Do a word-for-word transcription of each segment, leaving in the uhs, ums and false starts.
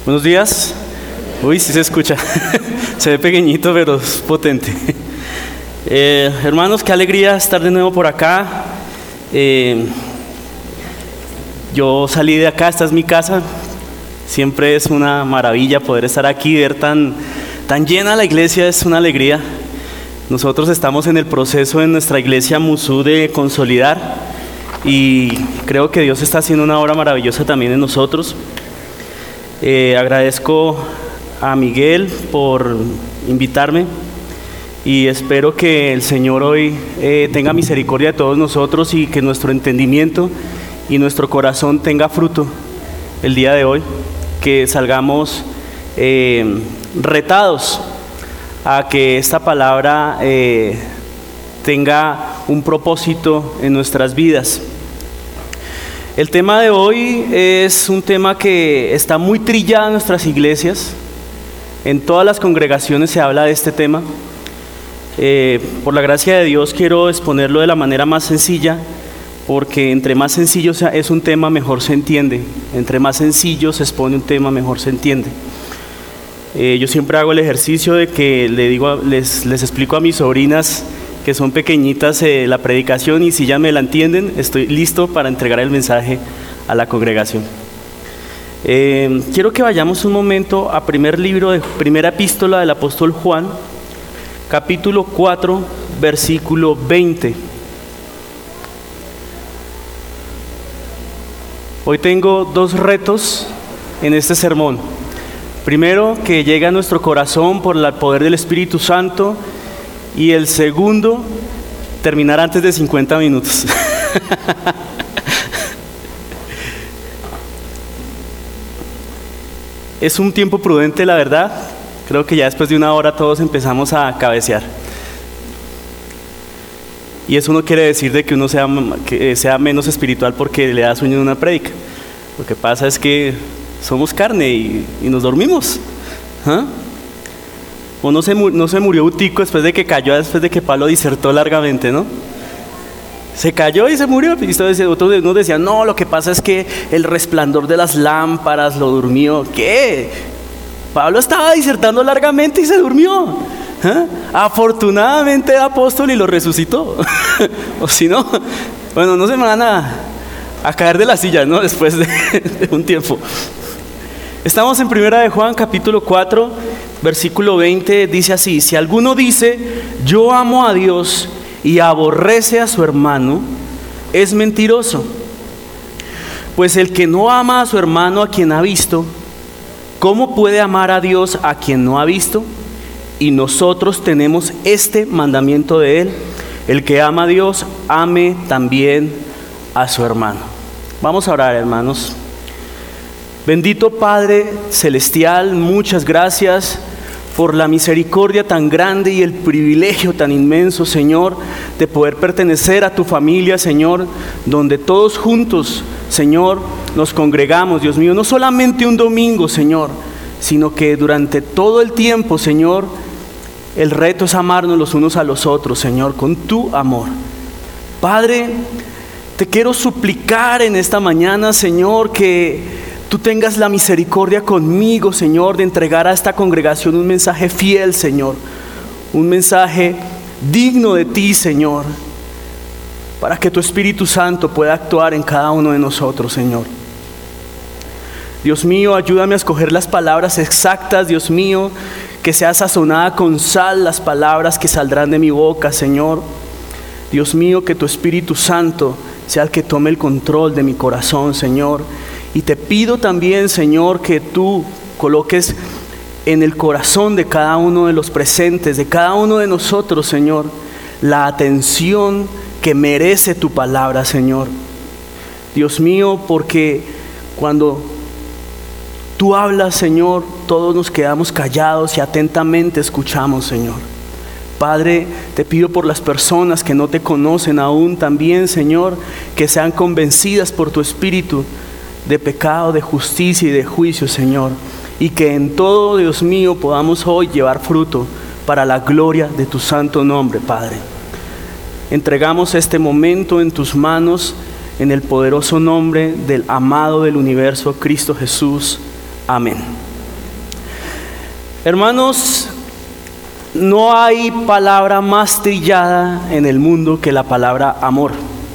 Buenos días. Uy, sí se escucha. Se ve pequeñito, pero es potente. Eh, hermanos, qué alegría estar de nuevo por acá. Eh, yo salí de acá, esta es mi casa. Siempre es una maravilla poder estar aquí, ver tan, tan llena la iglesia, es una alegría. Nosotros estamos en el proceso en nuestra iglesia Musú de consolidar y creo que Dios está haciendo una obra maravillosa también en nosotros. Eh, agradezco a Miguel por invitarme y espero que el Señor hoy eh, tenga misericordia de todos nosotros y que nuestro entendimiento y nuestro corazón tenga fruto el día de hoy, que salgamos eh, retados a que esta palabra eh, tenga un propósito en nuestras vidas. El tema de hoy es un tema que está muy trillado en nuestras iglesias. En todas las congregaciones se habla de este tema. Eh, por la gracia de Dios quiero exponerlo de la manera más sencilla, porque entre más sencillo sea, es un tema, mejor se entiende. Entre más sencillo se expone un tema, mejor se entiende. Eh, yo siempre hago el ejercicio de que le digo, les, les explico a mis sobrinas que son pequeñitas eh, la predicación, y si ya me la entienden, estoy listo para entregar el mensaje a la congregación. Eh, quiero que vayamos un momento a primer libro de primera epístola del apóstol Juan, capítulo cuatro, versículo veinte. Hoy tengo dos retos en este sermón. Primero, que llegue a nuestro corazón por el poder del Espíritu Santo, y el segundo, terminar antes de cincuenta minutos. Es un tiempo prudente, la verdad. Creo que ya después de una hora todos empezamos a cabecear. Y eso no quiere decir de que uno sea, que sea menos espiritual porque le da sueño en una prédica. Lo que pasa es que somos carne y, y nos dormimos. ¿Ah? O no se, no se murió Utico después de que cayó, después de que Pablo disertó largamente, ¿no? Se cayó y se murió. Y otros nos decían, no, lo que pasa es que el resplandor de las lámparas lo durmió. ¿Qué? Pablo estaba disertando largamente y se durmió. ¿Ah? Afortunadamente el apóstol y lo resucitó. O si no, bueno, no se me van a, a caer de la silla, ¿no? Después de, de un tiempo. Estamos en primera de Juan, capítulo cuatro, versículo veinte, dice así: si alguno dice, yo amo a Dios y aborrece a su hermano, es mentiroso. Pues el que no ama a su hermano a quien ha visto, ¿cómo puede amar a Dios a quien no ha visto? Y nosotros tenemos este mandamiento de Él: el que ama a Dios, ame también a su hermano. Vamos a orar, hermanos. Bendito Padre Celestial, muchas gracias por la misericordia tan grande y el privilegio tan inmenso, Señor, de poder pertenecer a tu familia, Señor, donde todos juntos, Señor, nos congregamos, Dios mío, no solamente un domingo, Señor, sino que durante todo el tiempo, Señor, el reto es amarnos los unos a los otros, Señor, con tu amor. Padre, te quiero suplicar en esta mañana, Señor, que tú tengas la misericordia conmigo, Señor, de entregar a esta congregación un mensaje fiel, Señor, un mensaje digno de ti, Señor, para que tu Espíritu Santo pueda actuar en cada uno de nosotros, Señor. Dios mío, ayúdame a escoger las palabras exactas, Dios mío, que sea sazonada con sal las palabras que saldrán de mi boca, Señor. Dios mío, que tu Espíritu Santo sea el que tome el control de mi corazón, Señor. Y te pido también, Señor, que tú coloques en el corazón de cada uno de los presentes, de cada uno de nosotros, Señor, la atención que merece tu palabra, Señor. Dios mío, porque cuando tú hablas, Señor, todos nos quedamos callados y atentamente escuchamos, Señor. Padre, te pido por las personas que no te conocen aún también, Señor, que sean convencidas por tu Espíritu de pecado, de justicia y de juicio, Señor, y que en todo, Dios mío, podamos hoy llevar fruto para la gloria de tu santo nombre, Padre. Entregamos este momento en tus manos, en el poderoso nombre del amado del universo, Cristo Jesús. Amén. Hermanos, no hay palabra más trillada en el mundo que la palabra amor.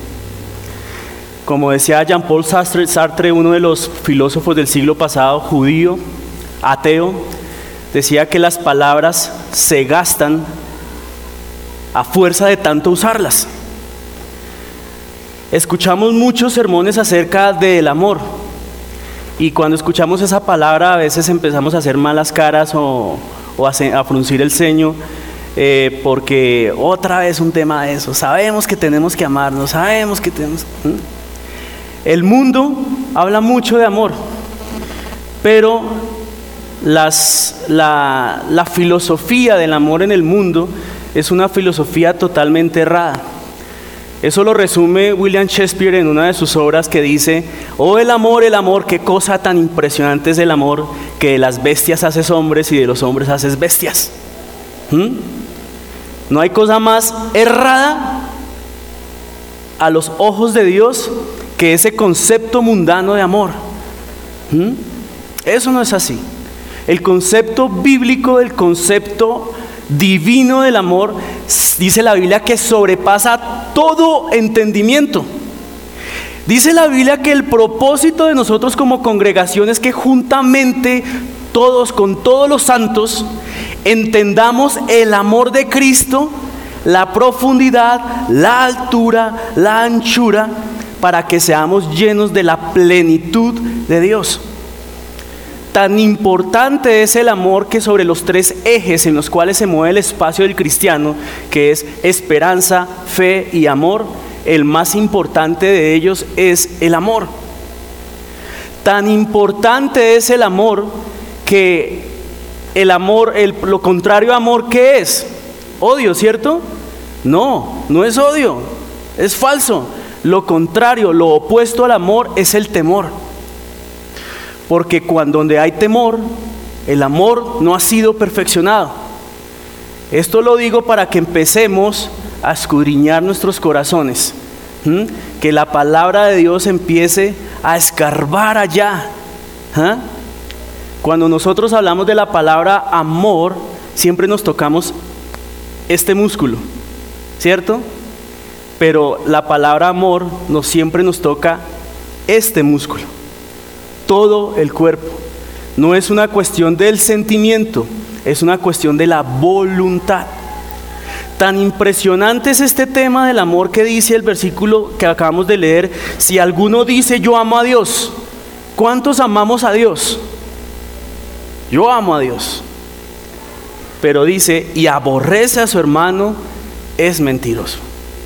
Como decía Jean-Paul Sartre, Sartre, uno de los filósofos del siglo pasado, judío, ateo, decía que las palabras se gastan a fuerza de tanto usarlas. Escuchamos muchos sermones acerca del amor, y cuando escuchamos esa palabra a veces empezamos a hacer malas caras o, o a, a fruncir el ceño, eh, porque otra vez un tema de eso. Sabemos que tenemos que amarnos, sabemos que tenemos... ¿Mm? El mundo habla mucho de amor, pero las, la, la filosofía del amor en el mundo es una filosofía totalmente errada. Eso lo resume William Shakespeare en una de sus obras, que dice: oh, el amor, el amor, qué cosa tan impresionante es el amor, que de las bestias haces hombres y de los hombres haces bestias. ¿Mm? No hay cosa más errada a los ojos de Dios que ese concepto mundano de amor. ¿Mm? Eso no es así. El concepto bíblico, el concepto divino del amor, dice la Biblia que sobrepasa todo entendimiento. Dice la Biblia que el propósito de nosotros como congregación es que juntamente todos, con todos los santos, entendamos el amor de Cristo, la profundidad, la altura, la anchura, para que seamos llenos de la plenitud de Dios. Tan importante es el amor que sobre los tres ejes en los cuales se mueve el espacio del cristiano, que es esperanza, fe y amor, el más importante de ellos es el amor. Tan importante es el amor que el amor, el, lo contrario a amor, ¿qué es? Odio, ¿cierto? No, no es odio, es falso. Lo contrario, lo opuesto al amor es el temor. Porque cuando donde hay temor, el amor no ha sido perfeccionado. Esto lo digo para que empecemos a escudriñar nuestros corazones. ¿Mm? Que la palabra de Dios empiece a escarbar allá. ¿Ah? Cuando nosotros hablamos de la palabra amor, siempre nos tocamos este músculo, ¿cierto? Pero la palabra amor no siempre nos toca este músculo, todo el cuerpo. No es una cuestión del sentimiento, es una cuestión de la voluntad. Tan impresionante es este tema del amor que dice el versículo que acabamos de leer: si alguno dice yo amo a Dios, ¿cuántos amamos a Dios? Yo amo a Dios. Pero dice, y aborrece a su hermano, es mentiroso.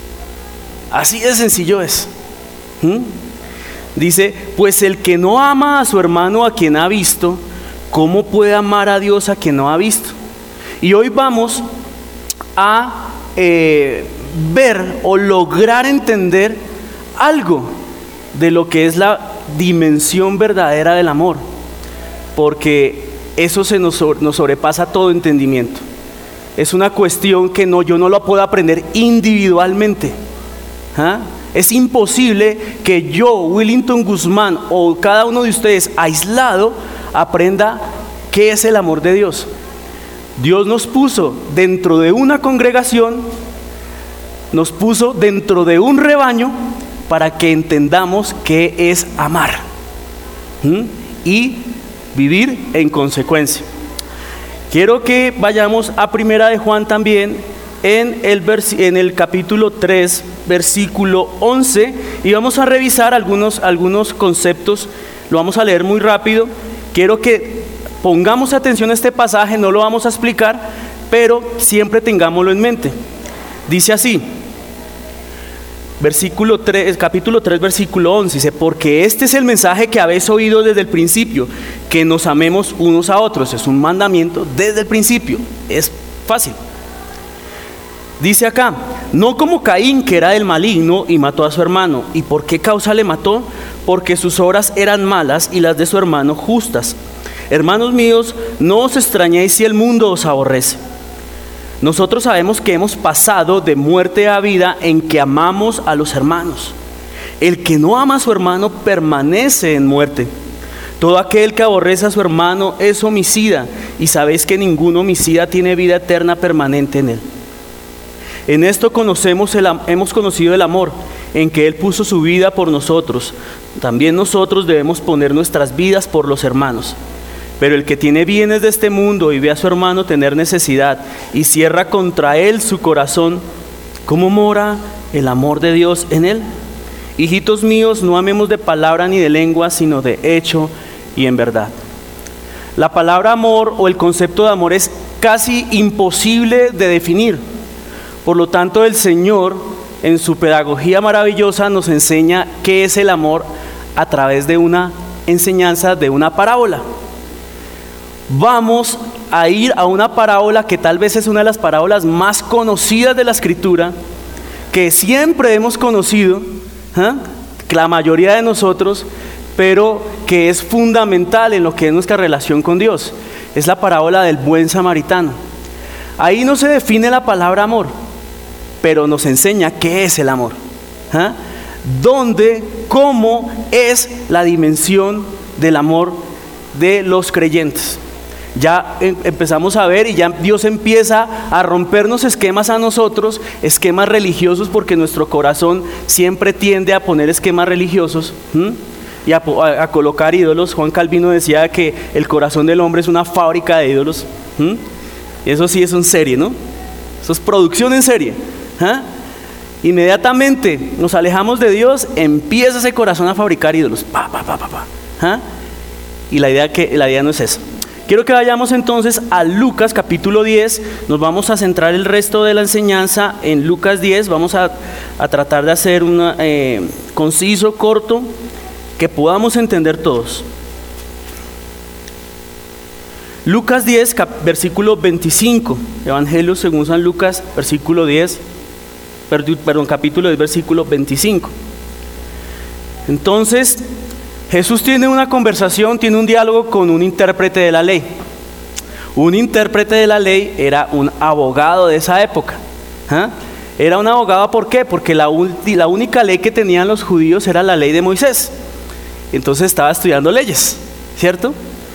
Así de sencillo es. ¿Mm? Dice, pues el que no ama a su hermano a quien ha visto, ¿cómo puede amar a Dios a quien no ha visto? Y hoy vamos a eh, ver o lograr entender algo de lo que es la dimensión verdadera del amor, porque eso se nos, nos sobrepasa todo entendimiento. Es una cuestión que no, yo no lo puedo aprender individualmente. ¿Ah? Es imposible que yo, Willington Guzmán, o cada uno de ustedes aislado, aprenda qué es el amor de Dios. Dios nos puso dentro de una congregación, nos puso dentro de un rebaño para que entendamos qué es amar. ¿Mm? Y vivir en consecuencia. Quiero que vayamos a Primera de Juan también, en el, vers- en el capítulo tres, versículo once, y vamos a revisar algunos, algunos conceptos. Lo vamos a leer muy rápido. Quiero que pongamos atención a este pasaje, no lo vamos a explicar, pero siempre tengámoslo en mente. Dice así, versículo tres, capítulo tres, versículo once, dice: porque este es el mensaje que habéis oído desde el principio, que nos amemos unos a otros. Es un mandamiento desde el principio, es fácil. Dice acá, no como Caín, que era del maligno y mató a su hermano. ¿Y por qué causa le mató? Porque sus obras eran malas y las de su hermano justas. Hermanos míos, no os extrañéis si el mundo os aborrece. Nosotros sabemos que hemos pasado de muerte a vida en que amamos a los hermanos. El que no ama a su hermano permanece en muerte. Todo aquel que aborrece a su hermano es homicida, y sabéis que ningún homicida tiene vida eterna permanente en él. En esto conocemos el, hemos conocido el amor, en que Él puso su vida por nosotros. También nosotros debemos poner nuestras vidas por los hermanos. Pero el que tiene bienes de este mundo y ve a su hermano tener necesidad y cierra contra él su corazón, ¿cómo mora el amor de Dios en él? Hijitos míos, no amemos de palabra ni de lengua, sino de hecho y en verdad. La palabra amor o el concepto de amor es casi imposible de definir. Por lo tanto, el Señor, en su pedagogía maravillosa, nos enseña qué es el amor a través de una enseñanza, de una parábola. Vamos a ir a una parábola que tal vez es una de las parábolas más conocidas de la Escritura, que siempre hemos conocido, ¿eh? la mayoría de nosotros, pero que es fundamental en lo que es nuestra relación con Dios. Es la parábola del buen samaritano. Ahí no se define la palabra amor, pero nos enseña qué es el amor, ¿eh? dónde, cómo es la dimensión del amor de los creyentes. Ya empezamos a ver y ya Dios empieza a rompernos esquemas a nosotros, esquemas religiosos, porque nuestro corazón siempre tiende a poner esquemas religiosos ¿m? y a, a, a colocar ídolos. Juan Calvino decía que el corazón del hombre es una fábrica de ídolos. ¿m? Eso sí es en serie, ¿no? Eso es producción en serie. ¿Ah? Inmediatamente nos alejamos de Dios, empieza ese corazón a fabricar ídolos. Pa, pa, pa, pa, pa. ¿Ah? Y la idea, que, la idea no es eso. Quiero que vayamos entonces a Lucas capítulo diez. Nos vamos a centrar el resto de la enseñanza en Lucas diez. Vamos a, a tratar de hacer un eh, conciso, corto, que podamos entender todos. Lucas diez, cap, versículo veinticinco. Evangelio según San Lucas, versículo diez. Perdón, capítulo diez, versículo veinticinco. Entonces, Jesús tiene una conversación, tiene un diálogo con un intérprete de la ley. Un intérprete de la ley era un abogado de esa época. ¿Ah? Era un abogado, ¿por qué? Porque la, la única ley que tenían los judíos era la ley de Moisés. Entonces estaba estudiando leyes, ¿cierto?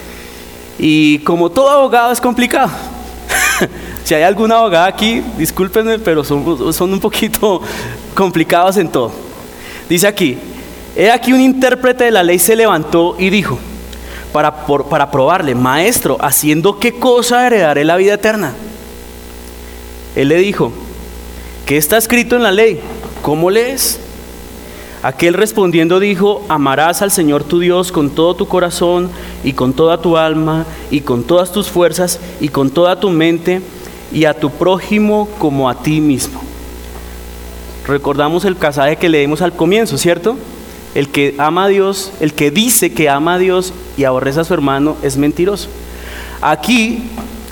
Y como todo abogado es complicado. Si hay algún abogado aquí, discúlpenme, pero son, son un poquito complicados en todo. Dice aquí: he aquí un intérprete de la ley se levantó y dijo, para, por, para probarle: maestro, ¿haciendo qué cosa heredaré la vida eterna? Él le dijo: ¿qué está escrito en la ley? ¿Cómo lees? Aquel respondiendo dijo: amarás al Señor tu Dios con todo tu corazón y con toda tu alma y con todas tus fuerzas y con toda tu mente, y a tu prójimo como a ti mismo. Recordamos el pasaje que leímos al comienzo, ¿cierto? El que ama a Dios, el que dice que ama a Dios y aborrece a su hermano es mentiroso. Aquí,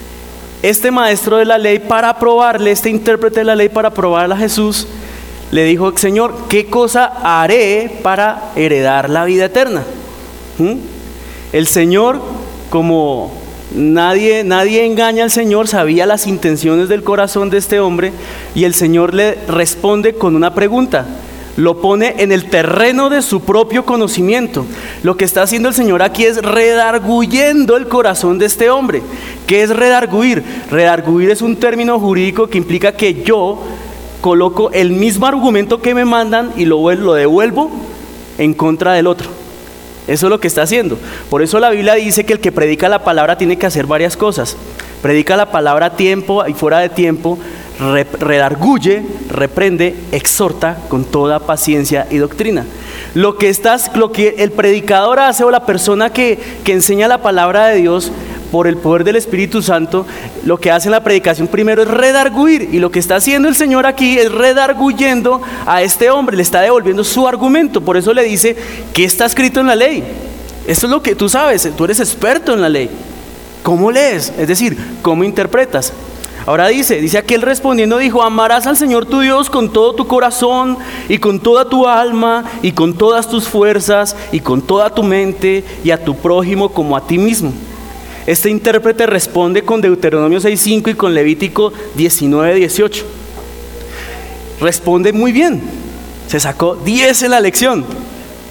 este maestro de la ley, para probarle, este intérprete de la ley, para probarle a Jesús, le dijo: Señor, ¿qué cosa haré para heredar la vida eterna? ¿Mm? El Señor, como nadie, nadie engaña al Señor, sabía las intenciones del corazón de este hombre, y el Señor le responde con una pregunta. Lo pone en el terreno de su propio conocimiento. Lo que está haciendo el Señor aquí es redarguyendo el corazón de este hombre. ¿Qué es redarguir? Redarguir es un término jurídico que implica que yo coloco el mismo argumento que me mandan y lo, lo devuelvo en contra del otro. Eso es lo que está haciendo. Por eso la Biblia dice que el que predica la palabra tiene que hacer varias cosas. Predica la palabra a tiempo y fuera de tiempo, re, redarguye, reprende, exhorta con toda paciencia y doctrina. Lo que, estás, lo que el predicador hace, o la persona que, que enseña la palabra de Dios por el poder del Espíritu Santo, lo que hace en la predicación primero es redarguir, y lo que está haciendo el Señor aquí es redarguyendo a este hombre, le está devolviendo su argumento. Por eso le dice: ¿qué está escrito en la ley? Esto es lo que tú sabes, tú eres experto en la ley. ¿Cómo lees? Es decir, ¿cómo interpretas? Ahora dice, dice aquel respondiendo dijo: amarás al Señor tu Dios con todo tu corazón y con toda tu alma y con todas tus fuerzas y con toda tu mente, y a tu prójimo como a ti mismo. Este intérprete responde con Deuteronomio seis cinco y con Levítico diecinueve dieciocho. Responde muy bien. Se sacó diez en la lección.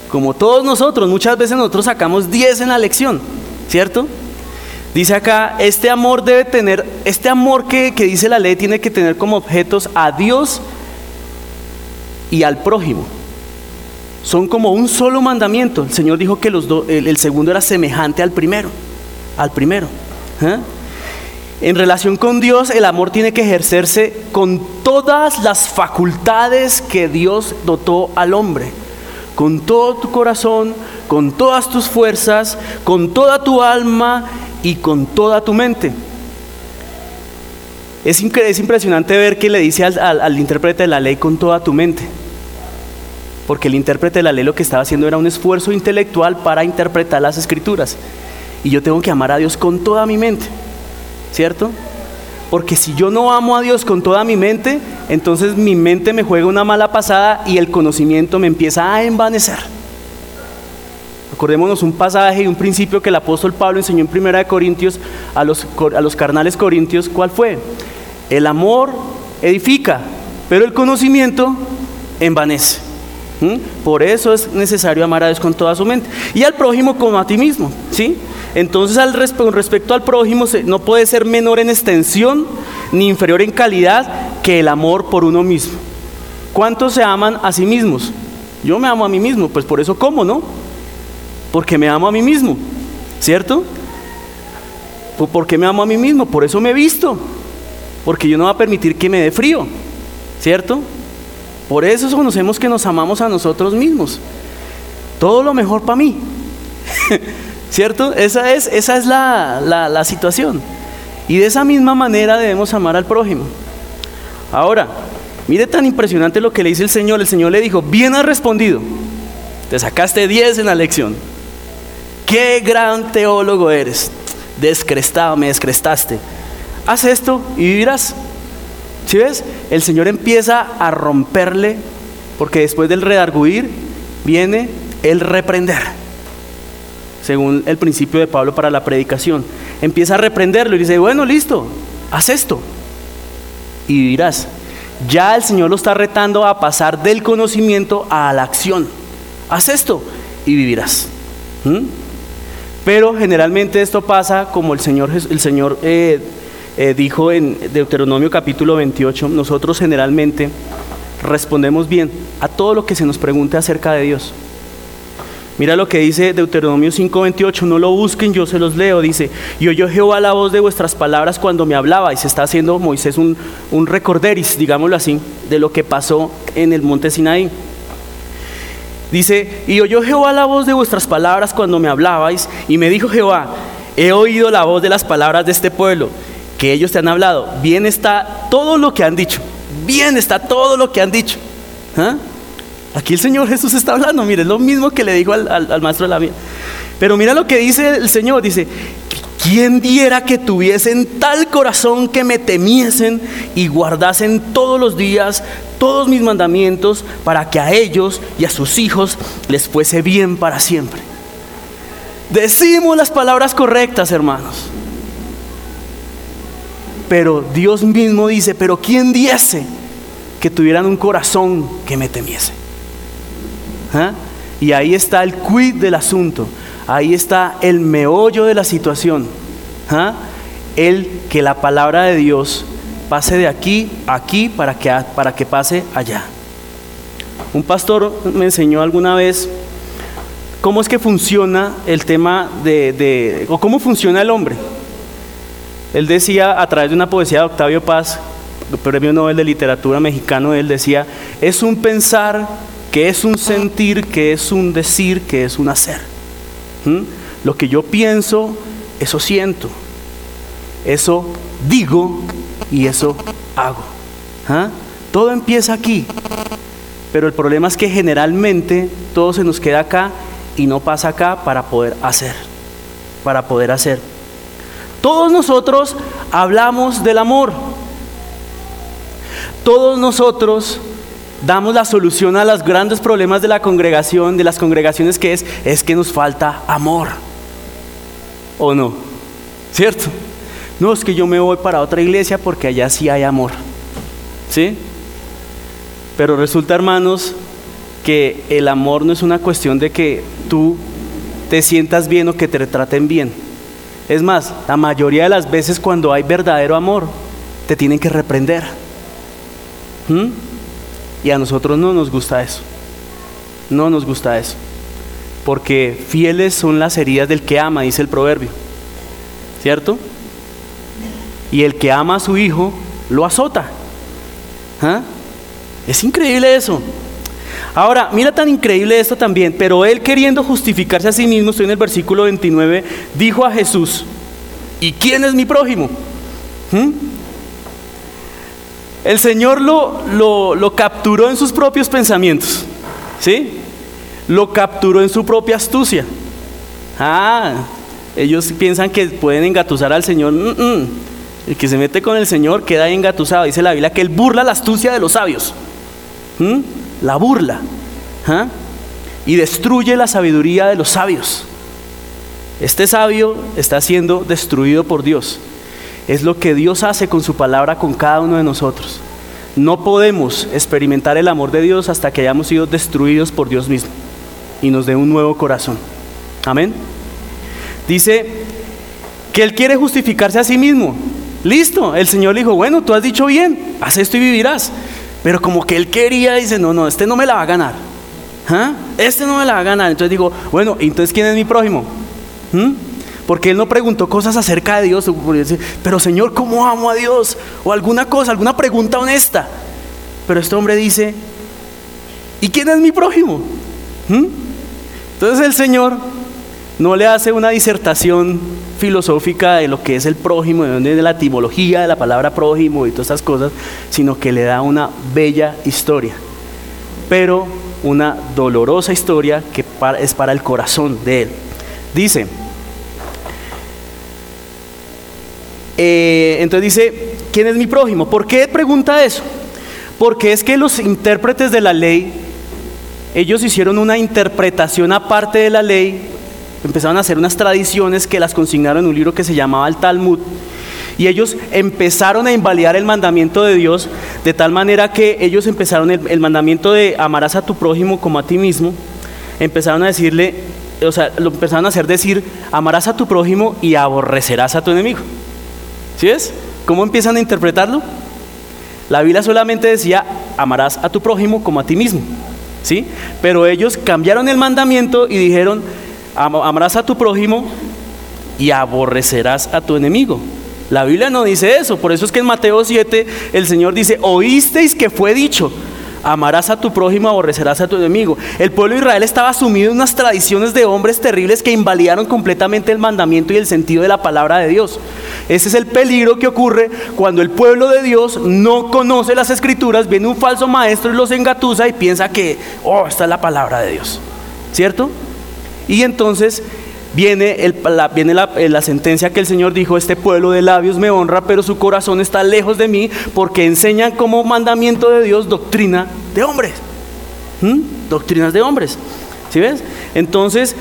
como todos nosotros, muchas veces nosotros sacamos diez en la lección, ¿cierto? Dice acá, este amor debe tener, este amor que, que dice la ley tiene que tener como objetos a Dios y al prójimo. Son como un solo mandamiento. El Señor dijo que los do, el, el segundo era semejante al primero, al primero. ¿Eh? En relación con Dios, el amor tiene que ejercerse con todas las facultades que Dios dotó al hombre. Con todo tu corazón, con todas tus fuerzas, con toda tu alma y con toda tu mente. Es, es impresionante ver que le dice al, al, al intérprete de la ley con toda tu mente. Porque el intérprete de la ley lo que estaba haciendo era un esfuerzo intelectual para interpretar las escrituras. Y yo tengo que amar a Dios con toda mi mente, ¿cierto? Porque si yo no amo a Dios con toda mi mente, entonces mi mente me juega una mala pasada y el conocimiento me empieza a envanecer. Acordémonos un pasaje y un principio que el apóstol Pablo enseñó en primera de Corintios a los, a los carnales corintios. ¿Cuál fue? El amor edifica, pero el conocimiento envanece. ¿Mm? Por eso es necesario amar a Dios con toda su mente y al prójimo como a ti mismo, ¿sí? Entonces al resp- con respecto al prójimo se, no puede ser menor en extensión ni inferior en calidad que el amor por uno mismo. ¿Cuántos se aman a sí mismos? Yo me amo a mí mismo, pues por eso como, ¿no? Porque me amo a mí mismo, ¿cierto? ¿Por qué me amo a mí mismo? Por eso me he visto, porque yo no voy a permitir que me dé frío, ¿cierto? Por eso conocemos que nos amamos a nosotros mismos. Todo lo mejor para mí. ¿Cierto? Esa es, esa es la, la, la situación. Y de esa misma manera debemos amar al prójimo. Ahora, mire tan impresionante lo que le dice el Señor. El Señor le dijo, bien has respondido. Te sacaste diez en la lección. Qué gran teólogo eres. Descrestado, me descrestaste. Haz esto y vivirás. ¿Sí ves? El Señor empieza a romperle, porque después del redarguir viene el reprender, según el principio de Pablo para la predicación. Empieza a reprenderlo y dice, bueno, listo, haz esto y vivirás. Ya el Señor lo está retando a pasar del conocimiento a la acción. Haz esto y vivirás. ¿Mm? Pero generalmente esto pasa como el Señor, el Señor eh, Eh, dijo en Deuteronomio capítulo veintiocho, nosotros generalmente respondemos bien a todo lo que se nos pregunte acerca de Dios. Mira lo que dice Deuteronomio cinco veintiocho, no lo busquen, yo se los leo, dice, y oyó Jehová la voz de vuestras palabras cuando me hablaba, y se está haciendo Moisés un, un recorderis, digámoslo así, de lo que pasó en el monte Sinaí. Dice, y oyó Jehová la voz de vuestras palabras cuando me hablabais, y me dijo Jehová, he oído la voz de las palabras de este pueblo, que ellos te han hablado, bien está todo lo que han dicho, bien está todo lo que han dicho. ¿Ah? Aquí el Señor Jesús está hablando, mire, es lo mismo que le dijo al, al, al maestro de la vida. Pero mira lo que dice el Señor, dice, ¿quién diera que tuviesen tal corazón que me temiesen y guardasen todos los días todos mis mandamientos para que a ellos y a sus hijos les fuese bien para siempre? Decimos las palabras correctas, hermanos. Pero Dios mismo dice, pero ¿quién diese que tuvieran un corazón que me temiese? ¿Ah? Y ahí está el quid del asunto, ahí está el meollo de la situación. ¿Ah? El que la palabra de Dios pase de aquí a aquí para que, para que pase allá. Un pastor me enseñó alguna vez cómo es que funciona el tema de, de o cómo funciona el hombre. Él decía, a través de una poesía de Octavio Paz, premio Nobel de Literatura mexicano, él decía, es un pensar, que es un sentir, que es un decir, que es un hacer. ¿Mm? Lo que yo pienso, eso siento, eso digo y eso hago. ¿Ah? Todo empieza aquí, pero el problema es que generalmente todo se nos queda acá y no pasa acá para poder hacer, para poder hacer. Todos nosotros hablamos del amor. Todos nosotros damos la solución a los grandes problemas de la congregación, de las congregaciones, que es, es que nos falta amor. ¿O no? ¿Cierto? No, es que yo me voy para otra iglesia porque allá sí hay amor. ¿Sí? Pero resulta, hermanos, que el amor no es una cuestión de que tú te sientas bien o que te traten bien. Es más, la mayoría de las veces cuando hay verdadero amor, te tienen que reprender. ¿Mm? Y a nosotros no nos gusta eso. No nos gusta eso. Porque fieles son las heridas del que ama, dice el proverbio. ¿Cierto? Y el que ama a su hijo, lo azota. ¿Ah? Es increíble eso. Ahora, mira tan increíble esto también. Pero él, queriendo justificarse a sí mismo, estoy en el versículo veintinueve, dijo a Jesús: ¿y quién es mi prójimo? ¿Mm? El Señor lo, lo, lo capturó en sus propios pensamientos. ¿Sí? Lo capturó en su propia astucia. Ah, ellos piensan que pueden engatusar al Señor. Mm-mm. El que se mete con el Señor queda ahí engatusado. Dice la Biblia que él burla la astucia de los sabios. ¿Mm? La burla. ¿Ah? Y destruye la sabiduría de los sabios. Este sabio está siendo destruido por Dios. Es lo que Dios hace con su palabra con cada uno de nosotros. No podemos experimentar el amor de Dios hasta que hayamos sido destruidos por Dios mismo y nos dé un nuevo corazón. Amén. Dice que él quiere justificarse a sí mismo. Listo, el Señor le dijo: bueno, tú has dicho bien, haz esto y vivirás. Pero como que él quería, dice: no, no, este no me la va a ganar. ¿Ah? Este no me la va a ganar. Entonces digo: bueno, entonces ¿quién es mi prójimo? ¿Mm? Porque él no preguntó cosas acerca de Dios. Pero Señor, ¿cómo amo a Dios? O alguna cosa, alguna pregunta honesta. Pero este hombre dice: ¿y quién es mi prójimo? ¿Mm? Entonces el Señor no le hace una disertación filosófica de lo que es el prójimo, de dónde es la etimología de la palabra prójimo y todas estas cosas, sino que le da una bella historia, pero una dolorosa historia que es para el corazón de él. Dice, eh, entonces dice: ¿quién es mi prójimo? ¿Por qué pregunta eso? Porque es que los intérpretes de la ley, ellos hicieron una interpretación aparte de la ley. Empezaron a hacer unas tradiciones que las consignaron en un libro que se llamaba el Talmud, y ellos empezaron a invalidar el mandamiento de Dios, de tal manera que ellos empezaron el, el mandamiento de amarás a tu prójimo como a ti mismo. Empezaron a decirle, o sea, lo empezaron a hacer decir: amarás a tu prójimo y aborrecerás a tu enemigo. ¿Sí ves? ¿Cómo empiezan a interpretarlo? La Biblia solamente decía: amarás a tu prójimo como a ti mismo, ¿sí? Pero ellos cambiaron el mandamiento y dijeron: amarás a tu prójimo y aborrecerás a tu enemigo. La Biblia no dice eso. Por eso es que en Mateo siete el Señor dice: oísteis que fue dicho, amarás a tu prójimo, aborrecerás a tu enemigo. El pueblo de Israel estaba sumido en unas tradiciones de hombres terribles que invalidaron completamente el mandamiento y el sentido de la palabra de Dios. Ese es el peligro que ocurre cuando el pueblo de Dios no conoce las Escrituras, viene un falso maestro y los engatusa y piensa que, oh, esta es la palabra de Dios, ¿cierto? Y entonces viene, el, la, viene la, la sentencia que el Señor dijo: este pueblo de labios me honra, pero su corazón está lejos de mí, porque enseñan como mandamiento de Dios doctrina de hombres. ¿Mm? Doctrinas de hombres. ¿Sí ves? Entonces,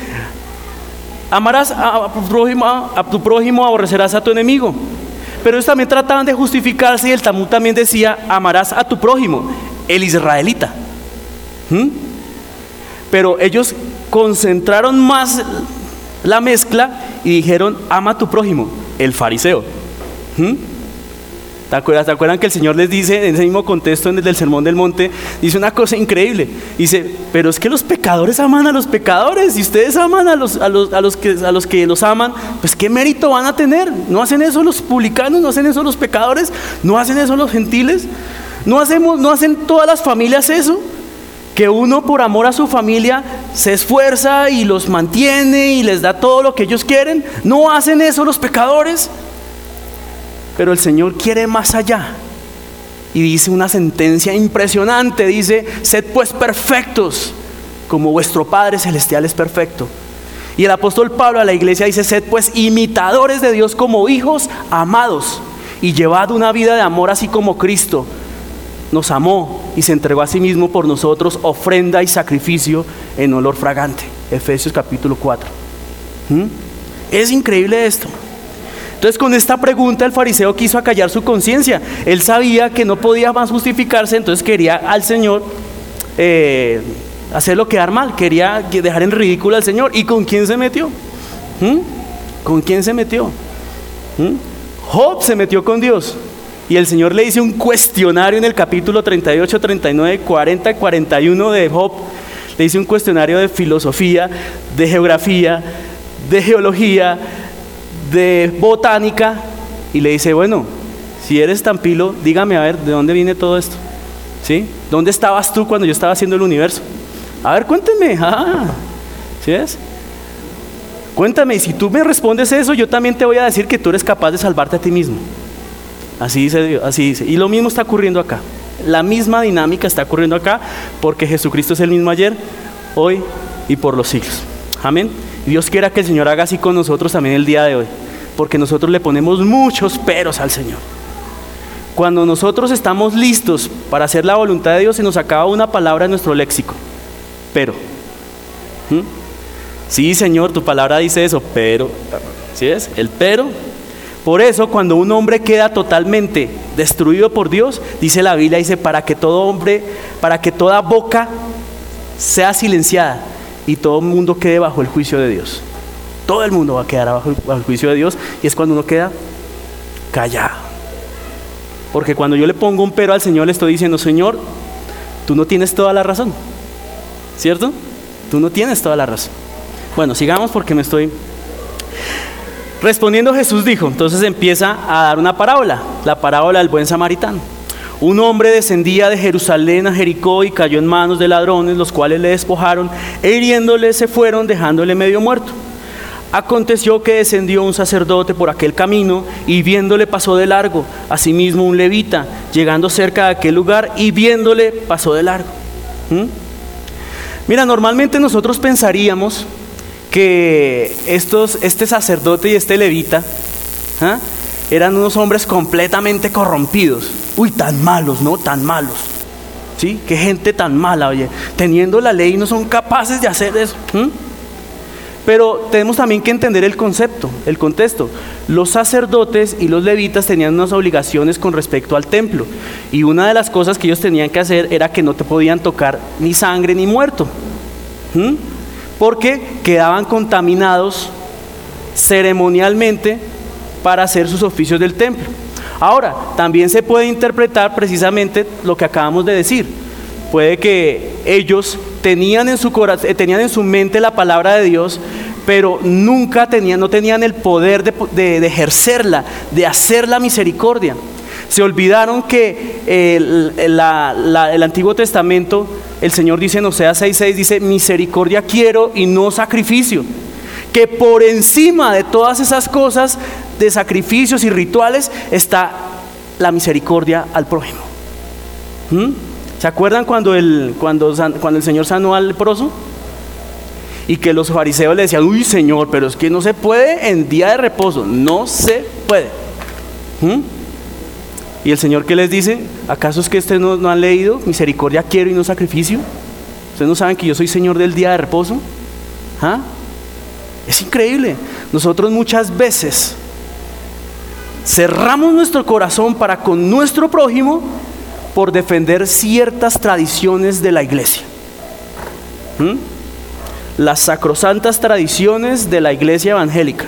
amarás a, a, tu prójimo, a tu prójimo, aborrecerás a tu enemigo. Pero ellos también trataban de justificarse, y el Talmud también decía: amarás a tu prójimo, el israelita. ¿Mm? Pero ellos concentraron más la mezcla y dijeron: ama a tu prójimo, el fariseo. ¿Mm? ¿Te acuerdas? ¿Te acuerdan que el Señor les dice en ese mismo contexto del Sermón del Monte? Dice una cosa increíble. Dice: pero es que los pecadores aman a los pecadores, y ustedes aman a los, a los, a los, que, a los que los aman, pues ¿qué mérito van a tener? ¿No hacen eso los publicanos? ¿No hacen eso los pecadores? ¿No hacen eso los gentiles? ¿No hacemos, no hacen todas las familias eso? Que uno, por amor a su familia, se esfuerza y los mantiene y les da todo lo que ellos quieren. ¿No hacen eso los pecadores? Pero el Señor quiere más allá y dice una sentencia impresionante. Dice: sed pues perfectos como vuestro Padre Celestial es perfecto. Y el apóstol Pablo a la iglesia dice: sed pues imitadores de Dios como hijos amados, y llevad una vida de amor así como Cristo nos amó y se entregó a sí mismo por nosotros, ofrenda y sacrificio en olor fragante. Efesios capítulo cuatro. ¿Mm? Es increíble esto. Entonces, con esta pregunta el fariseo quiso acallar su conciencia. Él sabía que no podía más justificarse, entonces quería al Señor eh, hacerlo quedar mal, quería dejar en ridículo al Señor. ¿Y con quién se metió? ¿Mm? ¿Con quién se metió? ¿Mm? Job se metió con Dios. Y el Señor le hizo un cuestionario en el capítulo treinta y ocho, treinta y nueve, cuarenta y cuarenta y uno de Job. Le hice un cuestionario de filosofía, de geografía, de geología, de botánica. Y le dice, bueno, si eres tan pilo, dígame a ver, ¿de dónde viene todo esto? ¿Sí? ¿Dónde estabas tú cuando yo estaba haciendo el universo? A ver, cuénteme. Ah, ¿sí ves? Cuéntame, y si tú me respondes eso, yo también te voy a decir que tú eres capaz de salvarte a ti mismo. Así dice Dios, así dice. Y lo mismo está ocurriendo acá. La misma dinámica está ocurriendo acá, porque Jesucristo es el mismo ayer, hoy y por los siglos. Amén. Y Dios quiera que el Señor haga así con nosotros también el día de hoy, porque nosotros le ponemos muchos peros al Señor. Cuando nosotros estamos listos para hacer la voluntad de Dios, se nos acaba una palabra en nuestro léxico: pero. ¿Mm? Sí, Señor, tu palabra dice eso, pero. ¿Sí es? El pero. Por eso, cuando un hombre queda totalmente destruido por Dios, dice la Biblia, dice, para que todo hombre, para que toda boca sea silenciada y todo el mundo quede bajo el juicio de Dios. Todo el mundo va a quedar bajo, bajo el juicio de Dios, y es cuando uno queda callado. Porque cuando yo le pongo un pero al Señor, le estoy diciendo, Señor, tú no tienes toda la razón, ¿cierto? Tú no tienes toda la razón. Bueno, sigamos porque me estoy... Respondiendo, Jesús dijo, entonces empieza a dar una parábola, la parábola del buen samaritano. Un hombre descendía de Jerusalén a Jericó y cayó en manos de ladrones, los cuales le despojaron e hiriéndole se fueron, dejándole medio muerto. Aconteció que descendió un sacerdote por aquel camino y viéndole pasó de largo. Asimismo un levita, llegando cerca de aquel lugar y viéndole pasó de largo. ¿Mm? Mira, normalmente nosotros pensaríamos que estos, este sacerdote y este levita ¿eh? eran unos hombres completamente corrompidos. Uy, tan malos, ¿no? Tan malos. ¿Sí? Qué gente tan mala, oye. Teniendo la ley no son capaces de hacer eso. ¿Mm? Pero tenemos también que entender el concepto, el contexto. Los sacerdotes y los levitas tenían unas obligaciones con respecto al templo. Y una de las cosas que ellos tenían que hacer era que no te podían tocar ni sangre ni muerto. ¿Mm? Porque quedaban contaminados ceremonialmente para hacer sus oficios del templo. Ahora, también se puede interpretar precisamente lo que acabamos de decir. Puede que ellos tenían en su corazón, tenían en su mente la palabra de Dios, pero nunca tenían, no tenían el poder de, de, de ejercerla, de hacer la misericordia. Se olvidaron que el, la, la, el Antiguo Testamento, el Señor dice en Oseas seis seis, dice, misericordia quiero y no sacrificio. Que por encima de todas esas cosas de sacrificios y rituales está la misericordia al prójimo. ¿Mm? ¿Se acuerdan cuando el, cuando, cuando el Señor sanó al leproso? Y que los fariseos le decían, uy Señor, pero es que no se puede en día de reposo, no se puede. ¿Mm? Y el Señor, ¿qué les dice? ¿Acaso es que ustedes no, no han leído? Misericordia quiero y no sacrificio. ¿Ustedes no saben que yo soy Señor del día de reposo? ¿Ah? Es increíble. Nosotros muchas veces cerramos nuestro corazón para con nuestro prójimo por defender ciertas tradiciones de la iglesia. ¿Mm? Las sacrosantas tradiciones de la iglesia evangélica.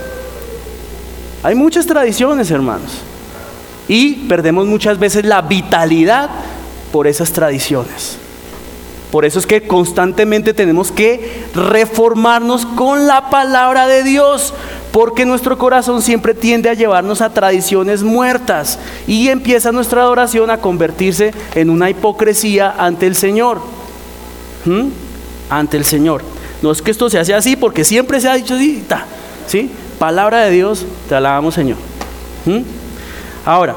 Hay muchas tradiciones, hermanos, y perdemos muchas veces la vitalidad por esas tradiciones. Por eso es que constantemente tenemos que reformarnos con la palabra de Dios, porque nuestro corazón siempre tiende a llevarnos a tradiciones muertas y empieza nuestra adoración a convertirse en una hipocresía ante el Señor. ¿Mm? Ante el Señor. No es que esto se hace así, porque siempre se ha dicho así, ta, ¿sí? Palabra de Dios, te alabamos, Señor. ¿Mm? Ahora,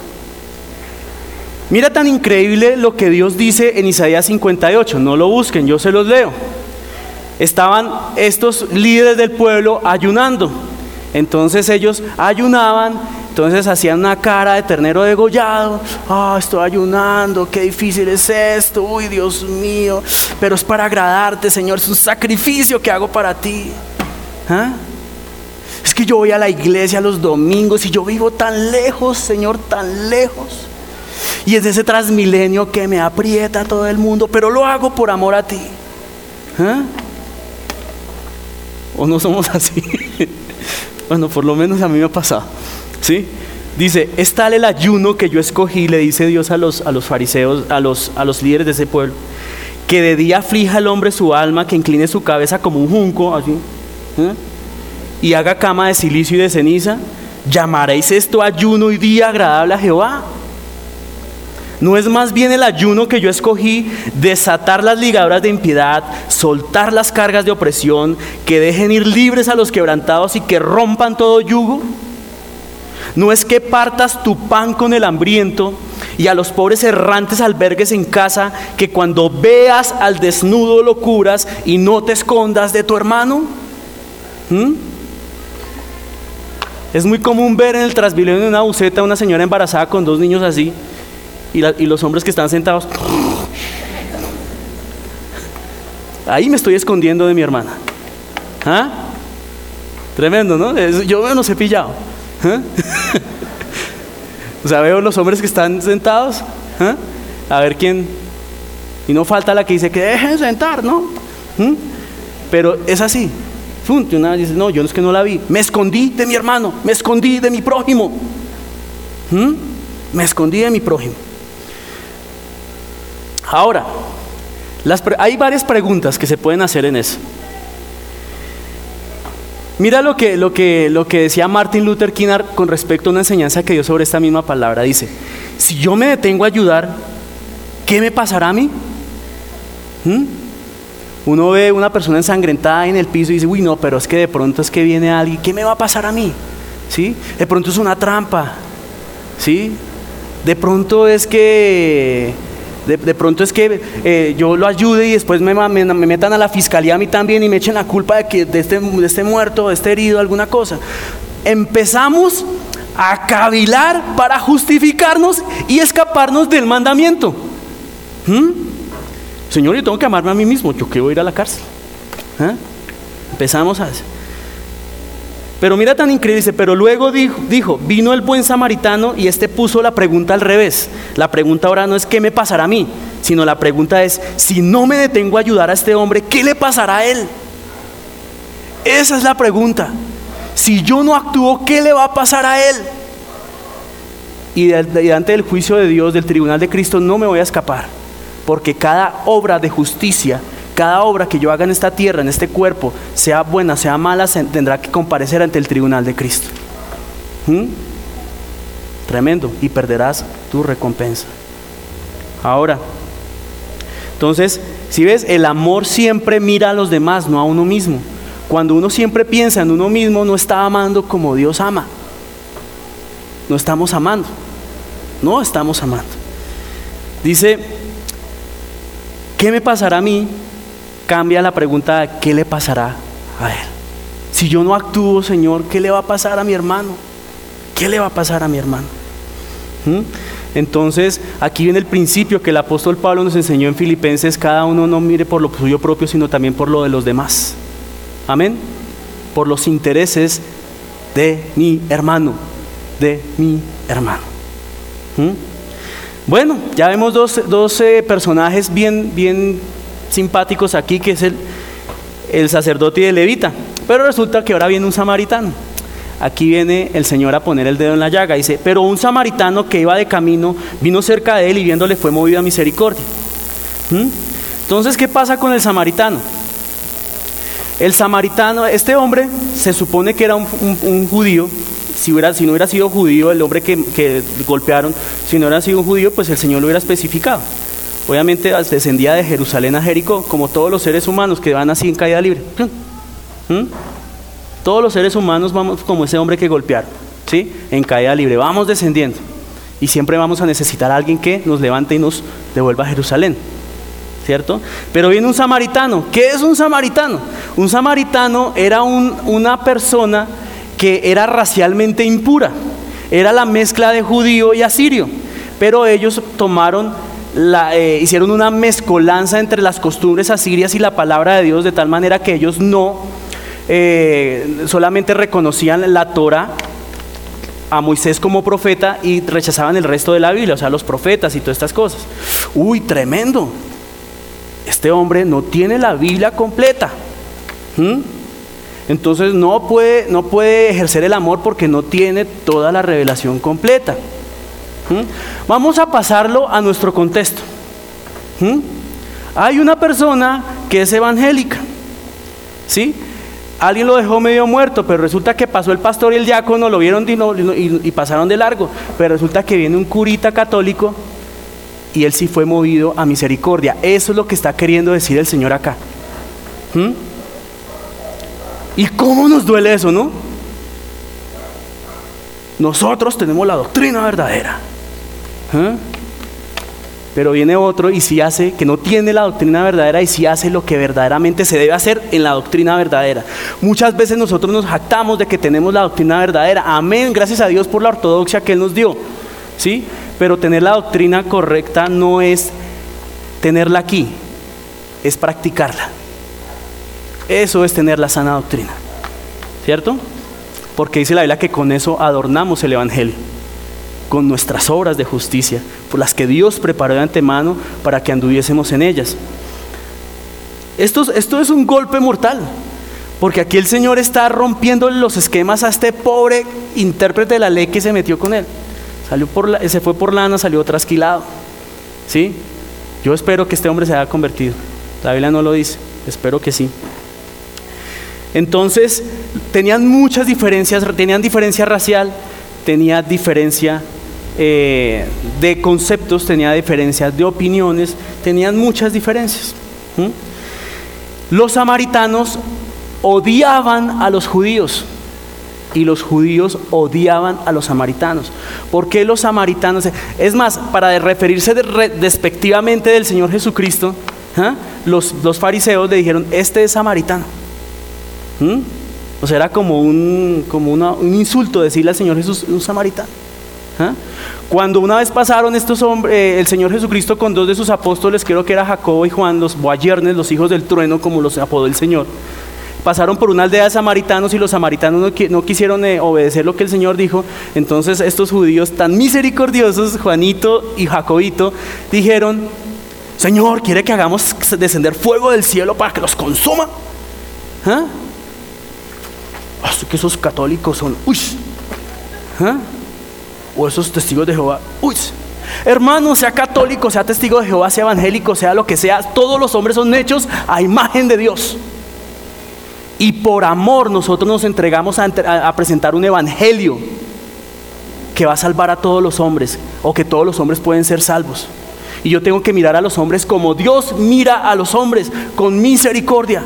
mira tan increíble lo que Dios dice en Isaías cincuenta y ocho, no lo busquen, yo se los leo. Estaban estos líderes del pueblo ayunando, entonces ellos ayunaban, entonces hacían una cara de ternero degollado, ah, estoy ayunando, qué difícil es esto, uy Dios mío, pero es para agradarte Señor, es un sacrificio que hago para ti. ¿Ah? Es que yo voy a la iglesia los domingos y yo vivo tan lejos, Señor, tan lejos. Y es ese transmilenio que me aprieta a todo el mundo, pero lo hago por amor a ti. ¿Ah? ¿O no somos así? Bueno, por lo menos a mí me ha pasado, ¿sí? Dice, es tal el ayuno que yo escogí, le dice Dios a los, a los fariseos, a los, a los líderes de ese pueblo, que de día aflija al hombre su alma, que incline su cabeza como un junco, así, ¿eh? Y haga cama de silicio y de ceniza. ¿Llamaréis esto ayuno y día agradable a Jehová? ¿No es más bien el ayuno que yo escogí, desatar las ligaduras de impiedad, soltar las cargas de opresión, que dejen ir libres a los quebrantados y que rompan todo yugo? ¿No es que partas tu pan con el hambriento y a los pobres errantes albergues en casa, que cuando veas al desnudo lo cubras y no te escondas de tu hermano? ¿Mm? Es muy común ver en el Transmilenio de una buseta una señora embarazada con dos niños así y, la, y los hombres que están sentados. Ahí me estoy escondiendo de mi hermana. ¿Ah? Tremendo, ¿no? Yo me los he pillado. ¿Ah? O sea, veo los hombres que están sentados, ¿ah? A ver quién. Y no falta la que dice que dejen sentar, ¿no? ¿Mm? Pero es así. Y una dice, no, yo no es que no la vi. Me escondí de mi hermano, me escondí de mi prójimo. ¿Mm? Me escondí de mi prójimo. Ahora, las pre- hay varias preguntas que se pueden hacer en eso. Mira lo que, lo, que, lo que decía Martin Luther King con respecto a una enseñanza que dio sobre esta misma palabra. Dice, si yo me detengo a ayudar, ¿qué me pasará a mí? ¿Mm? Uno ve una persona ensangrentada en el piso y dice, uy no, pero es que de pronto es que viene alguien, ¿qué me va a pasar a mí? ¿Sí? De pronto es una trampa, ¿sí? De pronto es que... De, de pronto es que eh, yo lo ayude y después me, me, me metan a la fiscalía a mí también y me echen la culpa de, que, de, este, de este muerto, de este herido, alguna cosa. Empezamos a cavilar para justificarnos y escaparnos del mandamiento. ¿Mm? Señor, yo tengo que amarme a mí mismo, yo que voy a ir a la cárcel. ¿Eh? Empezamos a hacer. Pero mira tan increíble, dice, pero luego dijo, dijo, vino el buen samaritano y este puso la pregunta al revés. La pregunta ahora no es ¿qué me pasará a mí? Sino la pregunta es, si no me detengo a ayudar a este hombre, ¿qué le pasará a él? Esa es la pregunta. Si yo no actúo, ¿qué le va a pasar a él? Y delante del juicio de Dios, del tribunal de Cristo, no me voy a escapar. Porque cada obra de justicia, cada obra que yo haga en esta tierra, en este cuerpo, sea buena, sea mala, tendrá que comparecer ante el tribunal de Cristo. ¿Mm? Tremendo. Y perderás tu recompensa. Ahora, entonces, si ves, el amor siempre mira a los demás, no a uno mismo. Cuando uno siempre piensa en uno mismo, no está amando como Dios ama. No estamos amando. No estamos amando. Dice, ¿qué me pasará a mí? Cambia la pregunta de ¿qué le pasará a él? Si yo no actúo, Señor, ¿qué le va a pasar a mi hermano? ¿Qué le va a pasar a mi hermano? ¿Mm? Entonces, aquí viene el principio que el apóstol Pablo nos enseñó en Filipenses: cada uno no mire por lo suyo propio, sino también por lo de los demás. Amén. Por los intereses de mi hermano, de mi hermano. ¿Mm? Bueno, ya vemos dos, dos eh, personajes bien, bien simpáticos aquí, que es el, el sacerdote y el levita. Pero resulta que ahora viene un samaritano. Aquí viene el Señor a poner el dedo en la llaga. Dice, pero un samaritano que iba de camino vino cerca de él y viéndole fue movido a misericordia. ¿Mm? Entonces, ¿qué pasa con el samaritano? El samaritano, este hombre se supone que era un, un, un judío. Si, hubiera, si no hubiera sido judío, el hombre que, que golpearon, si no hubiera sido un judío, pues el Señor lo hubiera especificado. Obviamente descendía de Jerusalén a Jericó, como todos los seres humanos que van así en caída libre. ¿Mm? Todos los seres humanos vamos como ese hombre que golpearon, ¿sí? En caída libre, vamos descendiendo. Y siempre vamos a necesitar a alguien que nos levante y nos devuelva a Jerusalén, ¿cierto? Pero viene un samaritano. ¿Qué es un samaritano? Un samaritano era un, una persona que era racialmente impura. Era la mezcla de judío y asirio. Pero ellos tomaron, la, eh, hicieron una mezcolanza entre las costumbres asirias y la palabra de Dios, de tal manera que ellos no eh, solamente reconocían la Torah, a Moisés como profeta, y rechazaban el resto de la Biblia, o sea, los profetas y todas estas cosas. Uy, tremendo. este hombre no tiene la Biblia completa. ¿Mm? Entonces no puede, no puede ejercer el amor porque no tiene toda la revelación completa. ¿Mm? Vamos a pasarlo a nuestro contexto. ¿Mm? Hay una persona que es evangélica, ¿sí? Alguien lo dejó medio muerto, pero resulta que pasó el pastor y el diácono, lo vieron y, no, y, y pasaron de largo, pero resulta que viene un curita católico y él sí fue movido a misericordia. Eso es lo que está queriendo decir el Señor acá. ¿Mm? ¿Y cómo nos duele eso, no? Nosotros tenemos la doctrina verdadera. ¿Eh? Pero viene otro y sí hace, que no tiene la doctrina verdadera y sí hace lo que verdaderamente se debe hacer en la doctrina verdadera. Muchas veces nosotros nos jactamos de que tenemos la doctrina verdadera. Amén, gracias a Dios por la ortodoxia que Él nos dio. ¿Sí? Pero tener la doctrina correcta no es tenerla aquí, es practicarla. Eso es tener la sana doctrina, ¿cierto? Porque dice la Biblia que con eso adornamos el evangelio, con nuestras obras de justicia, por las que Dios preparó de antemano para que anduviésemos en ellas. Esto, esto es un golpe mortal, porque aquí el Señor está rompiendo los esquemas a este pobre intérprete de la ley que se metió con él. Salió por la, se fue por lana, salió trasquilado, ¿sí? Yo espero que este hombre se haya convertido. La Biblia no lo dice, espero que sí. Entonces, tenían muchas diferencias, tenían diferencia racial, tenía diferencia eh, de conceptos, tenía diferencias de opiniones, tenían muchas diferencias. ¿Mm? Los samaritanos odiaban a los judíos y los judíos odiaban a los samaritanos. ¿Por qué los samaritanos? Es más, para referirse de, re, despectivamente del Señor Jesucristo, ¿eh? los, los fariseos le dijeron, este es samaritano. ¿Mm? O sea, era como un, como una, un insulto decirle al Señor Jesús, un samaritano. ¿Ah? Cuando una vez pasaron estos hombres, eh, el Señor Jesucristo con dos de sus apóstoles, creo que era Jacobo y Juan, los boayernes, los hijos del trueno, como los apodó el Señor, pasaron por una aldea de samaritanos y los samaritanos no, no quisieron eh, obedecer lo que el Señor dijo. Entonces estos judíos tan misericordiosos, Juanito y Jacobito, dijeron, Señor, ¿quiere que hagamos descender fuego del cielo para que los consuma? ¿Ah? Que esos católicos son, uy, ¿eh? O esos testigos de Jehová, uy, hermano, sea católico, sea testigo de Jehová, sea evangélico, sea lo que sea, todos los hombres son hechos a imagen de Dios. Y por amor nosotros nos entregamos a, a, a presentar un evangelio que va a salvar a todos los hombres, o que todos los hombres pueden ser salvos. Y yo tengo que mirar a los hombres como Dios mira a los hombres, con misericordia,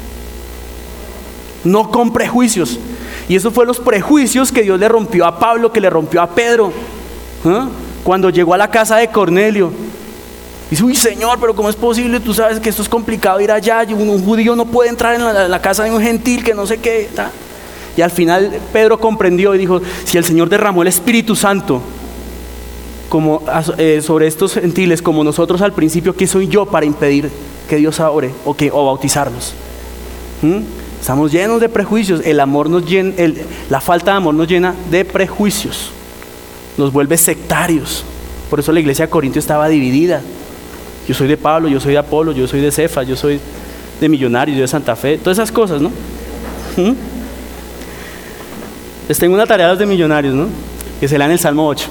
no con prejuicios. Y eso fue los prejuicios que Dios le rompió a Pablo, que le rompió a Pedro, ¿eh? Cuando llegó a la casa de Cornelio. Dice, uy, Señor, pero ¿cómo es posible? Tú sabes que esto es complicado ir allá, un, un judío no puede entrar en la, la casa de un gentil que no sé qué, ¿tá? Y al final Pedro comprendió y dijo, si el Señor derramó el Espíritu Santo como, eh, sobre estos gentiles como nosotros al principio, ¿qué soy yo para impedir que Dios ore o, que, o bautizarlos? ¿Mm? Estamos llenos de prejuicios. El amor nos llena, el, la falta de amor nos llena de prejuicios, nos vuelve sectarios. Por eso la iglesia de Corinto estaba dividida. Yo soy de Pablo, yo soy de Apolo, yo soy de Cefas, yo soy de Millonarios, yo de Santa Fe, todas esas cosas, ¿no? ¿Mm? Les tengo una tarea a los de Millonarios, ¿no? Que se lean el Salmo ocho.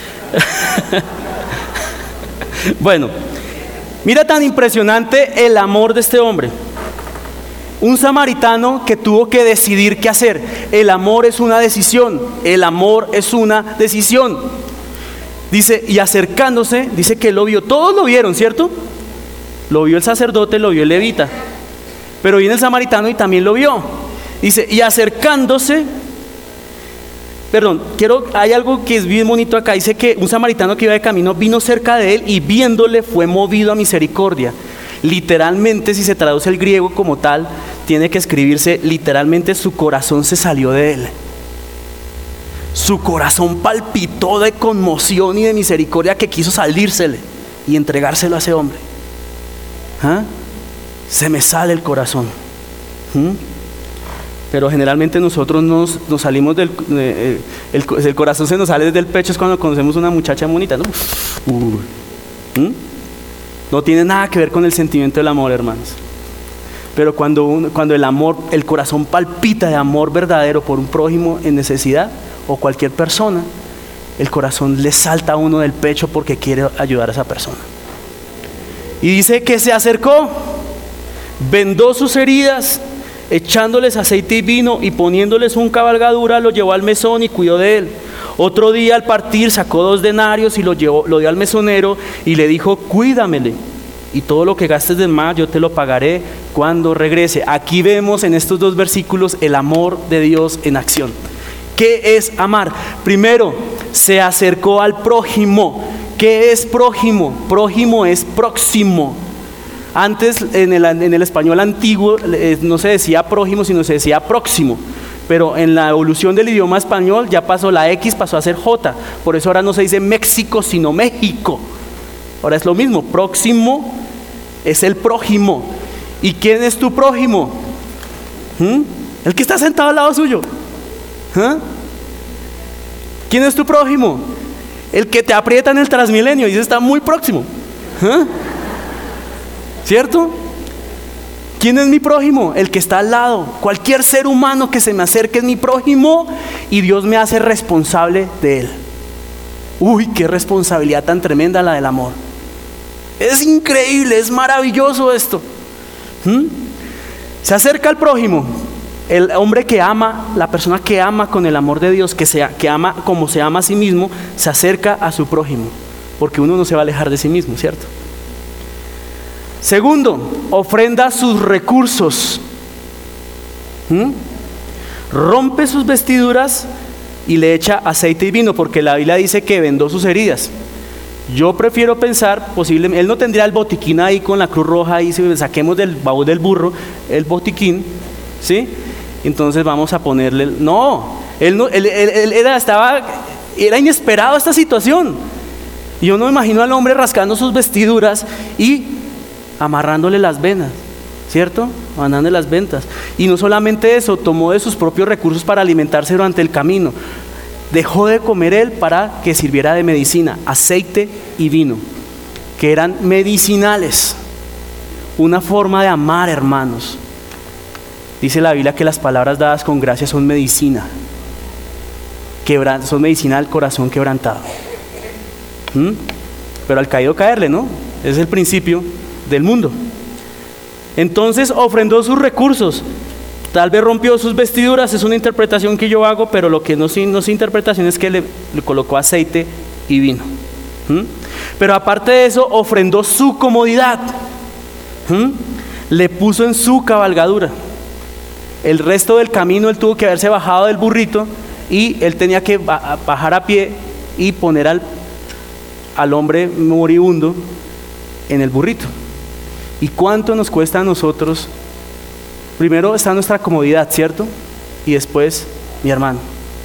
Bueno, mira tan impresionante el amor de este hombre. Un samaritano que tuvo que decidir qué hacer. El amor es una decisión. El amor es una decisión. Dice, y acercándose, dice que lo vio. Todos lo vieron, ¿cierto? Lo vio el sacerdote, lo vio el levita. Pero viene el samaritano y también lo vio. Dice, y acercándose, perdón, quiero, hay algo que es bien bonito acá. Dice que un samaritano que iba de camino vino cerca de él y viéndole fue movido a misericordia. Literalmente, si se traduce el griego como tal, tiene que escribirse literalmente, su corazón se salió de él. Su corazón palpitó de conmoción y de misericordia, que quiso salírsele y entregárselo a ese hombre. ¿Ah? Se me sale el corazón. ¿Mm? Pero generalmente nosotros nos, nos salimos del eh, el, el corazón se nos sale desde el pecho, es cuando conocemos una muchacha bonita, ¿no? Uh. ¿Mm? No tiene nada que ver con el sentimiento del amor, hermanos. Pero cuando, uno, cuando el amor, el corazón palpita de amor verdadero por un prójimo en necesidad o cualquier persona, el corazón le salta a uno del pecho porque quiere ayudar a esa persona. Y dice que se acercó, vendó sus heridas, echándoles aceite y vino y poniéndoles un cabalgadura, lo llevó al mesón y cuidó de él. Otro día al partir sacó dos denarios y lo, llevó, lo dio al mesonero y le dijo: cuídamele, y todo lo que gastes de más yo te lo pagaré cuando regrese. Aquí vemos en estos dos versículos el amor de Dios en acción. ¿Qué es amar? Primero, se acercó al prójimo. ¿Qué es prójimo? Prójimo es próximo. Antes en el, en el español antiguo no se decía prójimo, sino se decía próximo. Pero en la evolución del idioma español ya pasó la X, pasó a ser J. Por eso ahora no se dice México, sino México. Ahora es lo mismo, próximo es el prójimo. ¿Y quién es tu prójimo? ¿Mm? El que está sentado al lado suyo. ¿Ah? ¿Quién es tu prójimo? El que te aprieta en el Transmilenio y dice está muy próximo. ¿Ah? ¿Cierto? ¿Quién es mi prójimo? El que está al lado. Cualquier ser humano que se me acerque es mi prójimo y Dios me hace responsable de él. Uy, qué responsabilidad tan tremenda la del amor. Es increíble, es maravilloso esto. ¿Mm? Se acerca al prójimo. El hombre que ama, la persona que ama con el amor de Dios, que, sea, que ama como se ama a sí mismo, se acerca a su prójimo, porque uno no se va a alejar de sí mismo, ¿cierto? Segundo, ofrenda sus recursos. ¿Mm? Rompe sus vestiduras y le echa aceite y vino, porque la Biblia dice que vendó sus heridas. Yo prefiero pensar, posiblemente, él no tendría el botiquín ahí con la Cruz Roja, y si saquemos del baúl del burro el botiquín, ¿sí? Entonces vamos a ponerle, no, él, no, él, él, él era, estaba, era inesperado esta situación. Yo no me imagino al hombre rascando sus vestiduras y amarrándole las venas, ¿cierto? Mandándole las ventas. Y no solamente eso, tomó de sus propios recursos para alimentarse durante el camino. Dejó de comer él para que sirviera de medicina, aceite y vino, que eran medicinales. Una forma de amar, hermanos. Dice la Biblia que las palabras dadas con gracia son medicina. Quebran, son medicina al corazón quebrantado. ¿Mm? Pero al caído caerle, ¿no? Ese es el principio del mundo. Entonces ofrendó sus recursos. Tal vez rompió sus vestiduras, es una interpretación que yo hago, pero lo que no es, no es interpretación es que le, le colocó aceite y vino. ¿Mm? Pero aparte de eso, ofrendó su comodidad. ¿Mm? Le puso en su cabalgadura. El resto del camino él tuvo que haberse bajado del burrito y él tenía que bajar a pie y poner al, al hombre moribundo en el burrito. ¿Y cuánto nos cuesta a nosotros? Primero está nuestra comodidad, ¿cierto? Y después, mi hermano.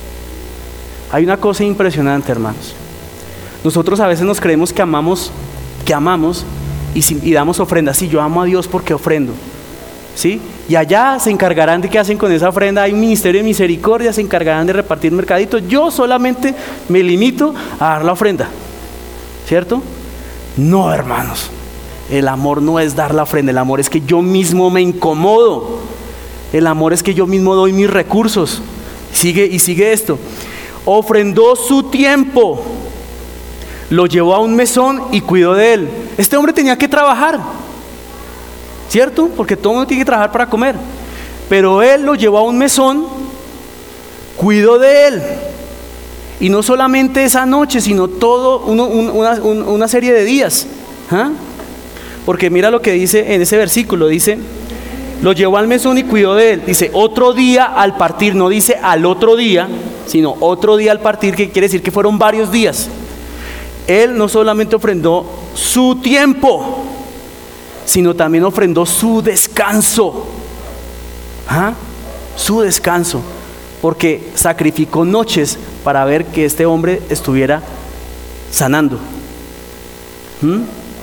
Hay una cosa impresionante, hermanos. Nosotros a veces nos creemos que amamos, que amamos y, si, y damos ofrendas. Sí, yo amo a Dios porque ofrendo, ¿sí? Y allá se encargarán de qué hacen con esa ofrenda. Hay un ministerio de misericordia, se encargarán de repartir mercaditos. Yo solamente me limito a dar la ofrenda, ¿cierto? No, hermanos. El amor no es dar la ofrenda, el amor es que yo mismo me incomodo. El amor es que yo mismo doy mis recursos. Sigue y sigue esto. Ofrendó su tiempo, lo llevó a un mesón y cuidó de él. Este hombre tenía que trabajar, ¿cierto? Porque todo mundo tiene que trabajar para comer. Pero él lo llevó a un mesón, cuidó de él. Y no solamente esa noche, sino todo uno, un, una, un, una serie de días. ¿Ah? Porque mira lo que dice en ese versículo, dice, lo llevó al mesón y cuidó de él. Dice, otro día al partir, no dice al otro día, sino otro día al partir, que quiere decir que fueron varios días. Él no solamente ofrendó su tiempo, sino también ofrendó su descanso. ¿Ah? Su descanso, porque sacrificó noches para ver que este hombre estuviera sanando. ¿Mm?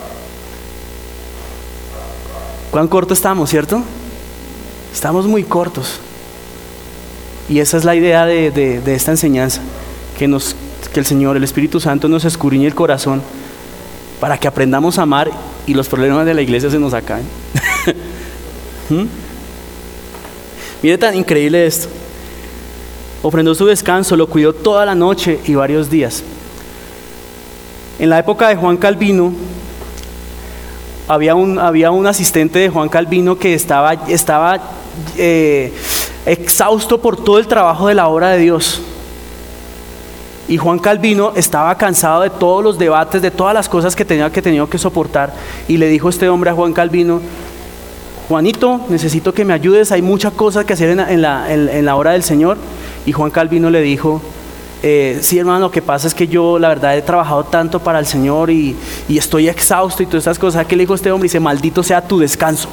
¿Cuán corto estamos, cierto? Estamos muy cortos. Y esa es la idea de, de, de esta enseñanza, que, nos, que el Señor, el Espíritu Santo nos escudriñe el corazón para que aprendamos a amar y los problemas de la iglesia se nos acaban. ¿Mm? Mire tan increíble esto. Ofrendó su descanso, lo cuidó toda la noche y varios días. En la época de Juan Calvino, había un, había un asistente de Juan Calvino que estaba, estaba eh, exhausto por todo el trabajo de la obra de Dios. Y Juan Calvino estaba cansado de todos los debates, de todas las cosas que tenía que, tenía que soportar. Y le dijo este hombre a Juan Calvino: Juanito, necesito que me ayudes, hay muchas cosas que hacer en la, en la, en, en la obra del Señor. Y Juan Calvino le dijo: eh, sí, hermano, lo que pasa es que yo la verdad he trabajado tanto para el Señor y, y estoy exhausto y todas estas cosas. ¿Qué le dijo este hombre? Dice: maldito sea tu descanso.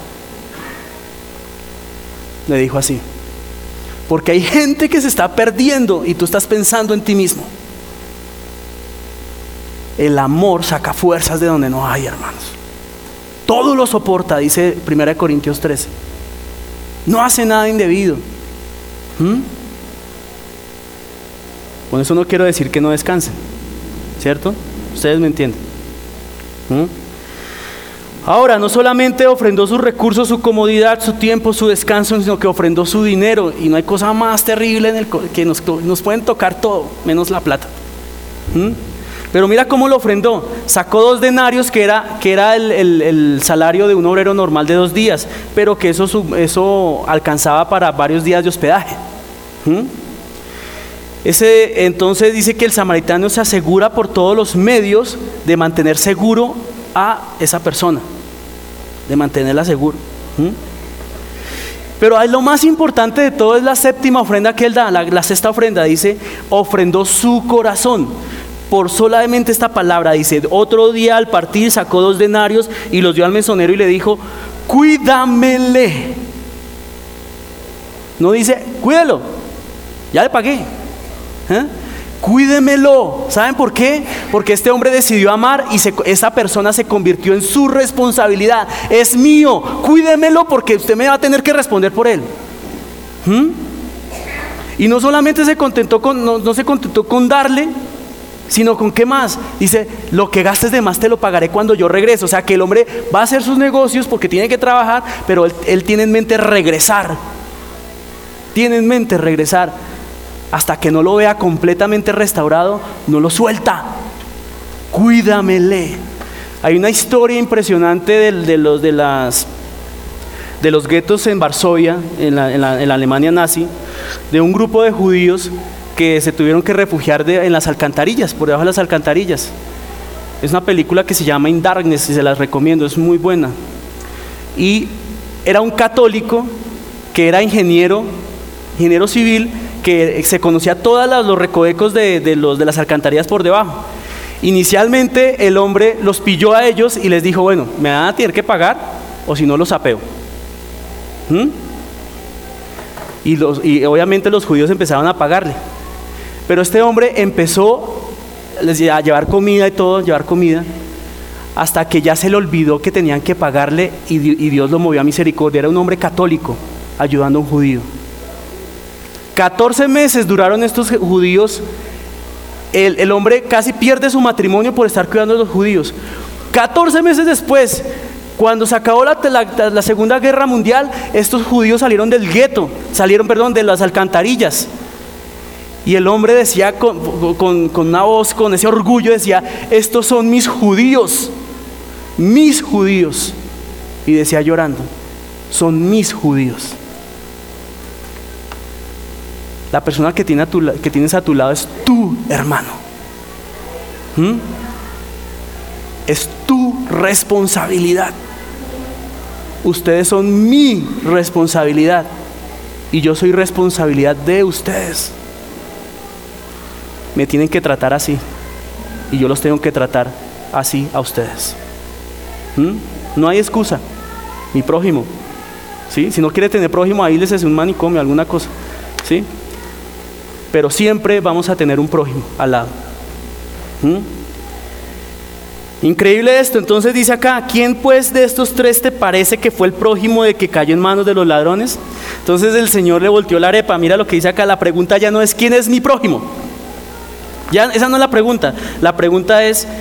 Le dijo así. Porque hay gente que se está perdiendo y tú estás pensando en ti mismo. El amor saca fuerzas de donde no hay, hermanos. Todo lo soporta, dice primera Corintios trece. No hace nada indebido. ¿Mm? Con eso no quiero decir que no descansen, ¿cierto? Ustedes me entienden. ¿Mm? Ahora, no solamente ofrendó sus recursos, su comodidad, su tiempo, su descanso, sino que ofrendó su dinero. Y no hay cosa más terrible en el que nos, nos pueden tocar todo, menos la plata. ¿Mm? Pero mira cómo lo ofrendó. Sacó dos denarios, que era, que era el, el, el salario de un obrero normal de dos días, pero que eso, eso alcanzaba para varios días de hospedaje. ¿Mm? Ese, entonces dice que el samaritano se asegura por todos los medios de mantener seguro a esa persona, de mantenerla seguro. ¿Mm? Pero lo más importante de todo es la séptima ofrenda que él da, la, la sexta ofrenda. Dice: ofrendó su corazón. Por solamente esta palabra dice: otro día al partir sacó dos denarios y los dio al mesonero y le dijo: cuídamele. No dice: cuídalo, ya le pagué. ¿Eh? Cuídemelo. ¿Saben por qué? Porque este hombre decidió amar y se, esa persona se convirtió en su responsabilidad. Es mío, cuídemelo porque usted me va a tener que responder por él. ¿Mm? Y no solamente se contentó con, no, no se contentó con darle, sino con qué más. Dice: lo que gastes de más te lo pagaré cuando yo regrese. O sea que el hombre va a hacer sus negocios porque tiene que trabajar, pero él, él tiene en mente regresar. Tiene en mente regresar. Hasta que no lo vea completamente restaurado, no lo suelta. Cuídamele. Hay una historia impresionante de, de los de las de los guetos en Varsovia, en la, en, la, en la Alemania nazi, de un grupo de judíos que se tuvieron que refugiar de, en las alcantarillas, por debajo de las alcantarillas. Es una película que se llama In Darkness y se las recomiendo, es muy buena. Y era un católico que era ingeniero, ingeniero civil, que se conocía todos los recovecos de, de, los, de las alcantarillas por debajo. Inicialmente el hombre los pilló a ellos y les dijo: bueno, me van a tener que pagar o si no los sapeo. ¿Mm? Y, los, y obviamente los judíos empezaron a pagarle. Pero este hombre empezó a llevar comida y todo, llevar comida, hasta que ya se le olvidó que tenían que pagarle y, y Dios lo movió a misericordia. Era un hombre católico ayudando a un judío. catorce meses duraron estos judíos. El, el hombre casi pierde su matrimonio por estar cuidando a los judíos. catorce meses después, cuando se acabó la, la, la Segunda Guerra Mundial, estos judíos salieron del gueto, salieron, perdón, de las alcantarillas. Y el hombre decía con, con, con una voz, con ese orgullo, decía: estos son mis judíos, mis judíos. Y decía llorando: son mis judíos. La persona que, tiene a tu, que tienes a tu lado es tu hermano. ¿Mm? Es tu responsabilidad. Ustedes son mi responsabilidad y yo soy responsabilidad de ustedes. Me tienen que tratar así y yo los tengo que tratar así a ustedes. ¿Mm? No hay excusa. Mi prójimo, ¿sí? Si no quiere tener prójimo, ahí les hace un manicomio, alguna cosa, ¿sí? Pero siempre vamos a tener un prójimo al lado. ¿Mm? Increíble esto. Entonces dice acá: ¿quién pues de estos tres te parece que fue el prójimo de que cayó en manos de los ladrones? Entonces el Señor le volteó la arepa. Mira lo que dice acá. La pregunta ya no es: ¿quién es mi prójimo? Ya esa no es la pregunta. La pregunta es: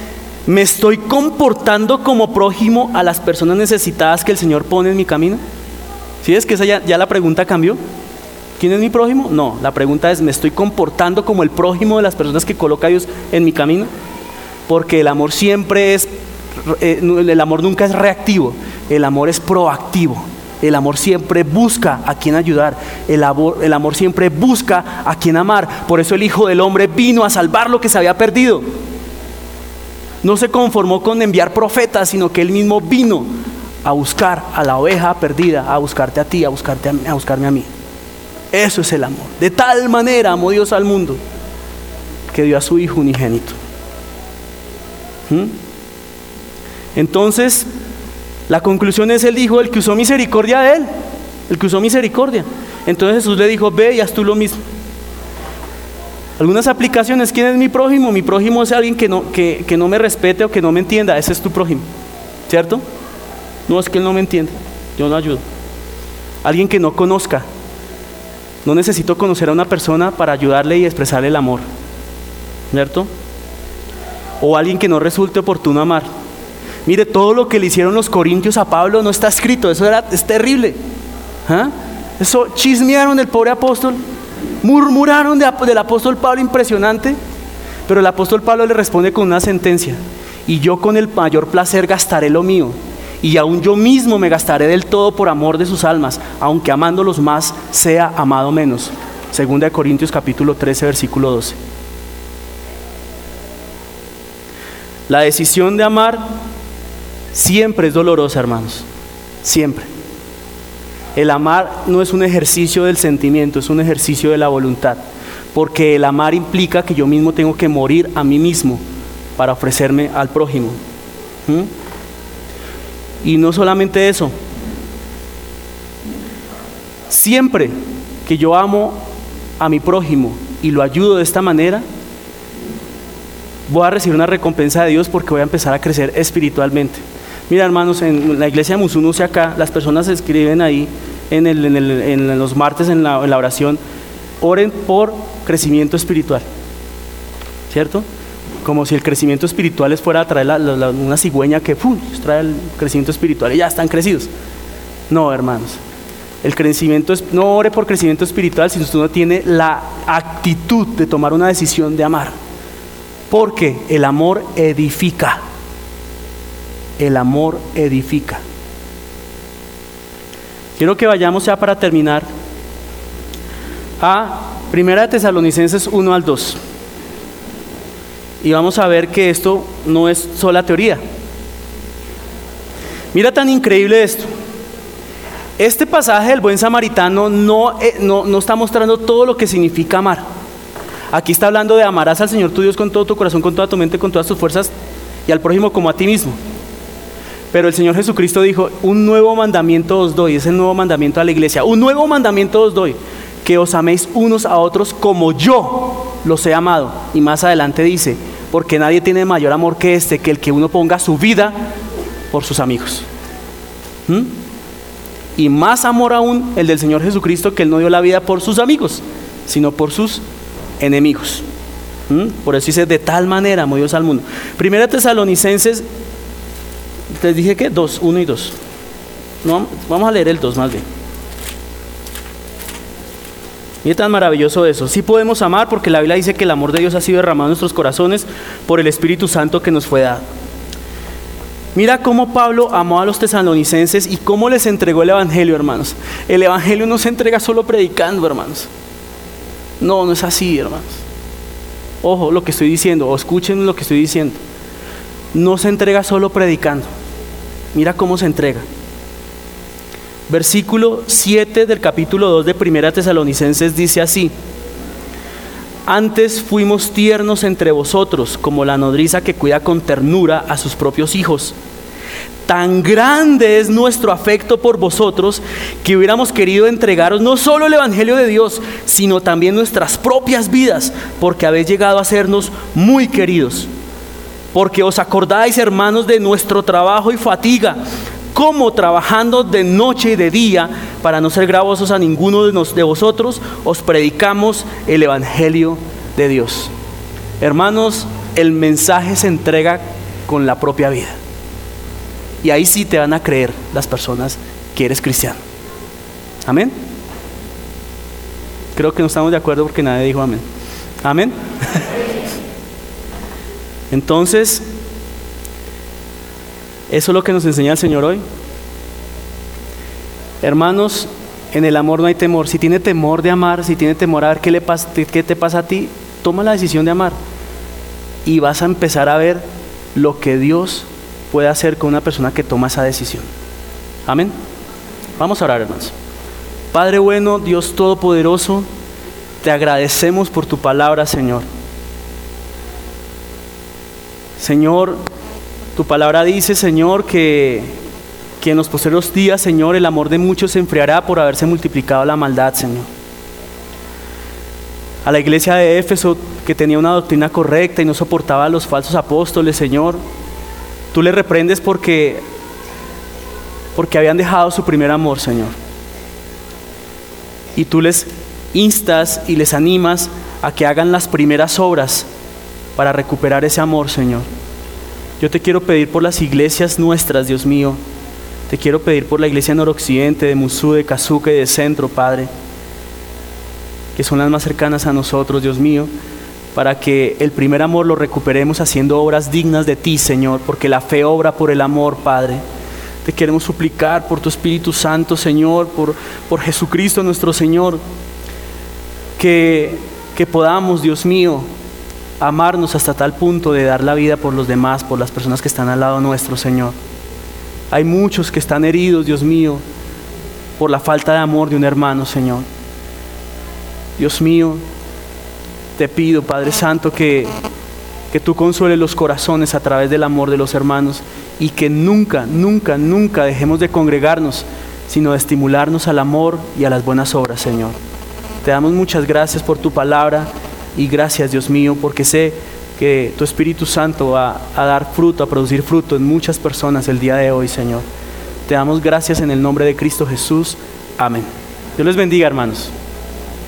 ¿Me estoy comportando como prójimo a las personas necesitadas que el Señor pone en mi camino? ¿Sí es que esa ya, ya la pregunta cambió? ¿Quién es mi prójimo? No, la pregunta es, ¿me estoy comportando como el prójimo de las personas que coloca Dios en mi camino? Porque el amor siempre es, eh, el amor nunca es reactivo, el amor es proactivo. El amor siempre busca a quien ayudar, el amor, el amor siempre busca a quien amar. Por eso el Hijo del Hombre vino a salvar lo que se había perdido. No se conformó con enviar profetas, sino que Él mismo vino a buscar a la oveja perdida, a buscarte a ti, a, buscarte a, a buscarme a mí. Eso es el amor. De tal manera amó Dios al mundo que dio a su Hijo unigénito. ¿Mm? Entonces, la conclusión es, Él dijo, el que usó misericordia de Él, el que usó misericordia. Entonces Jesús le dijo, ve y haz tú lo mismo. Algunas aplicaciones, ¿quién es mi prójimo? Mi prójimo es alguien que no, que, que no me respete o que no me entienda. Ese es tu prójimo, ¿cierto? No, es que él no me entiende, yo no ayudo. Alguien que no conozca. No necesito conocer a una persona para ayudarle y expresarle el amor, ¿cierto? O alguien que no resulte oportuno amar. Mire, todo lo que le hicieron los corintios a Pablo no está escrito, eso era, es terrible. ¿Ah? Eso chismearon del pobre apóstol, murmuraron de, del apóstol Pablo, impresionante. Pero el apóstol Pablo le responde con una sentencia: y yo con el mayor placer gastaré lo mío, y aún yo mismo me gastaré del todo por amor de sus almas, aunque amándolos más sea amado menos. Segunda de Corintios capítulo trece, versículo doce. La decisión de amar siempre es dolorosa, hermanos, siempre. El amar no es un ejercicio del sentimiento, es un ejercicio de la voluntad, porque el amar implica que yo mismo tengo que morir a mí mismo para ofrecerme al prójimo. ¿Mm? Y no solamente eso, siempre que yo amo a mi prójimo y lo ayudo de esta manera, voy a recibir una recompensa de Dios, porque voy a empezar a crecer espiritualmente. Mira, hermanos, en la iglesia de Musunuce acá, las personas escriben ahí en, el, en, el, en los martes en la, en la oración, oren por crecimiento espiritual, ¿cierto? Como si el crecimiento espiritual les fuera a traer la, la, la, una cigüeña que ¡pum!, trae el crecimiento espiritual y ya están crecidos. No, hermanos, el crecimiento es, no ore por crecimiento espiritual si usted no tiene la actitud de tomar una decisión de amar, porque el amor edifica. El amor edifica. Quiero que vayamos ya para terminar a Primera de Tesalonicenses uno al dos. Y vamos a ver que esto no es sola teoría. Mira tan increíble esto. Este pasaje del buen samaritano no, eh, no, no está mostrando todo lo que significa amar. Aquí está hablando de amarás al Señor tu Dios con todo tu corazón, con toda tu mente, con todas tus fuerzas, y al prójimo como a ti mismo. Pero el Señor Jesucristo dijo, un nuevo mandamiento os doy, es el nuevo mandamiento a la iglesia, un nuevo mandamiento os doy, que os améis unos a otros como yo los he amado. Y más adelante dice, porque nadie tiene mayor amor que este, que el que uno ponga su vida por sus amigos. ¿Mm? Y más amor aún el del Señor Jesucristo, que Él no dio la vida por sus amigos, sino por sus enemigos. ¿Mm? Por eso dice, de tal manera amó Dios al mundo. Primera Tesalonicenses, les dije que dos, uno y dos. No, vamos a leer el dos más bien. Y es tan maravilloso eso. Sí podemos amar, porque la Biblia dice que el amor de Dios ha sido derramado en nuestros corazones por el Espíritu Santo que nos fue dado. Mira cómo Pablo amó a los tesalonicenses y cómo les entregó el Evangelio, hermanos. El Evangelio no se entrega solo predicando, hermanos. No, no es así, hermanos. Ojo lo que estoy diciendo, o escuchen lo que estoy diciendo. No se entrega solo predicando. Mira cómo se entrega. Versículo siete del capítulo dos de Primera Tesalonicenses dice así: antes fuimos tiernos entre vosotros, como la nodriza que cuida con ternura a sus propios hijos. Tan grande es nuestro afecto por vosotros, que hubiéramos querido entregaros no solo el Evangelio de Dios, sino también nuestras propias vidas, porque habéis llegado a sernos muy queridos. Porque os acordáis, hermanos, de nuestro trabajo y fatiga, como trabajando de noche y de día, para no ser gravosos a ninguno de, nos, de vosotros, os predicamos el Evangelio de Dios. Hermanos, el mensaje se entrega con la propia vida. Y ahí sí te van a creer las personas que eres cristiano. Amén. Creo que no estamos de acuerdo porque nadie dijo amén. Amén. Entonces, eso es lo que nos enseña el Señor hoy. Hermanos, en el amor no hay temor. Si tiene temor de amar, si tiene temor a ver qué, le pasa, qué te pasa a ti, toma la decisión de amar. Y vas a empezar a ver lo que Dios puede hacer con una persona que toma esa decisión. Amén. Vamos a orar, hermanos. Padre bueno, Dios todopoderoso, te agradecemos por tu palabra, Señor. Señor, tu palabra dice, Señor, que, que en los posteriores días, Señor, el amor de muchos se enfriará por haberse multiplicado la maldad, Señor. A la iglesia de Éfeso, que tenía una doctrina correcta y no soportaba a los falsos apóstoles, Señor, tú les reprendes porque, porque habían dejado su primer amor, Señor. Y tú les instas y les animas a que hagan las primeras obras para recuperar ese amor, Señor. Yo te quiero pedir por las iglesias nuestras, Dios mío. Te quiero pedir por la iglesia noroccidente, de Musú, de Cazuca y de Centro, Padre, que son las más cercanas a nosotros, Dios mío, para que el primer amor lo recuperemos haciendo obras dignas de ti, Señor, porque la fe obra por el amor, Padre. Te queremos suplicar por tu Espíritu Santo, Señor, por, por Jesucristo nuestro Señor, que, que podamos, Dios mío, amarnos hasta tal punto de dar la vida por los demás, por las personas que están al lado nuestro, Señor. Hay muchos que están heridos, Dios mío, por la falta de amor de un hermano, Señor. Dios mío, te pido, Padre Santo, que, que tú consueles los corazones a través del amor de los hermanos y que nunca, nunca, nunca dejemos de congregarnos, sino de estimularnos al amor y a las buenas obras, Señor. Te damos muchas gracias por tu palabra y gracias, Dios mío, porque sé que tu Espíritu Santo va a dar fruto, a producir fruto en muchas personas el día de hoy, Señor. Te damos gracias en el nombre de Cristo Jesús. Amén. Dios les bendiga, hermanos.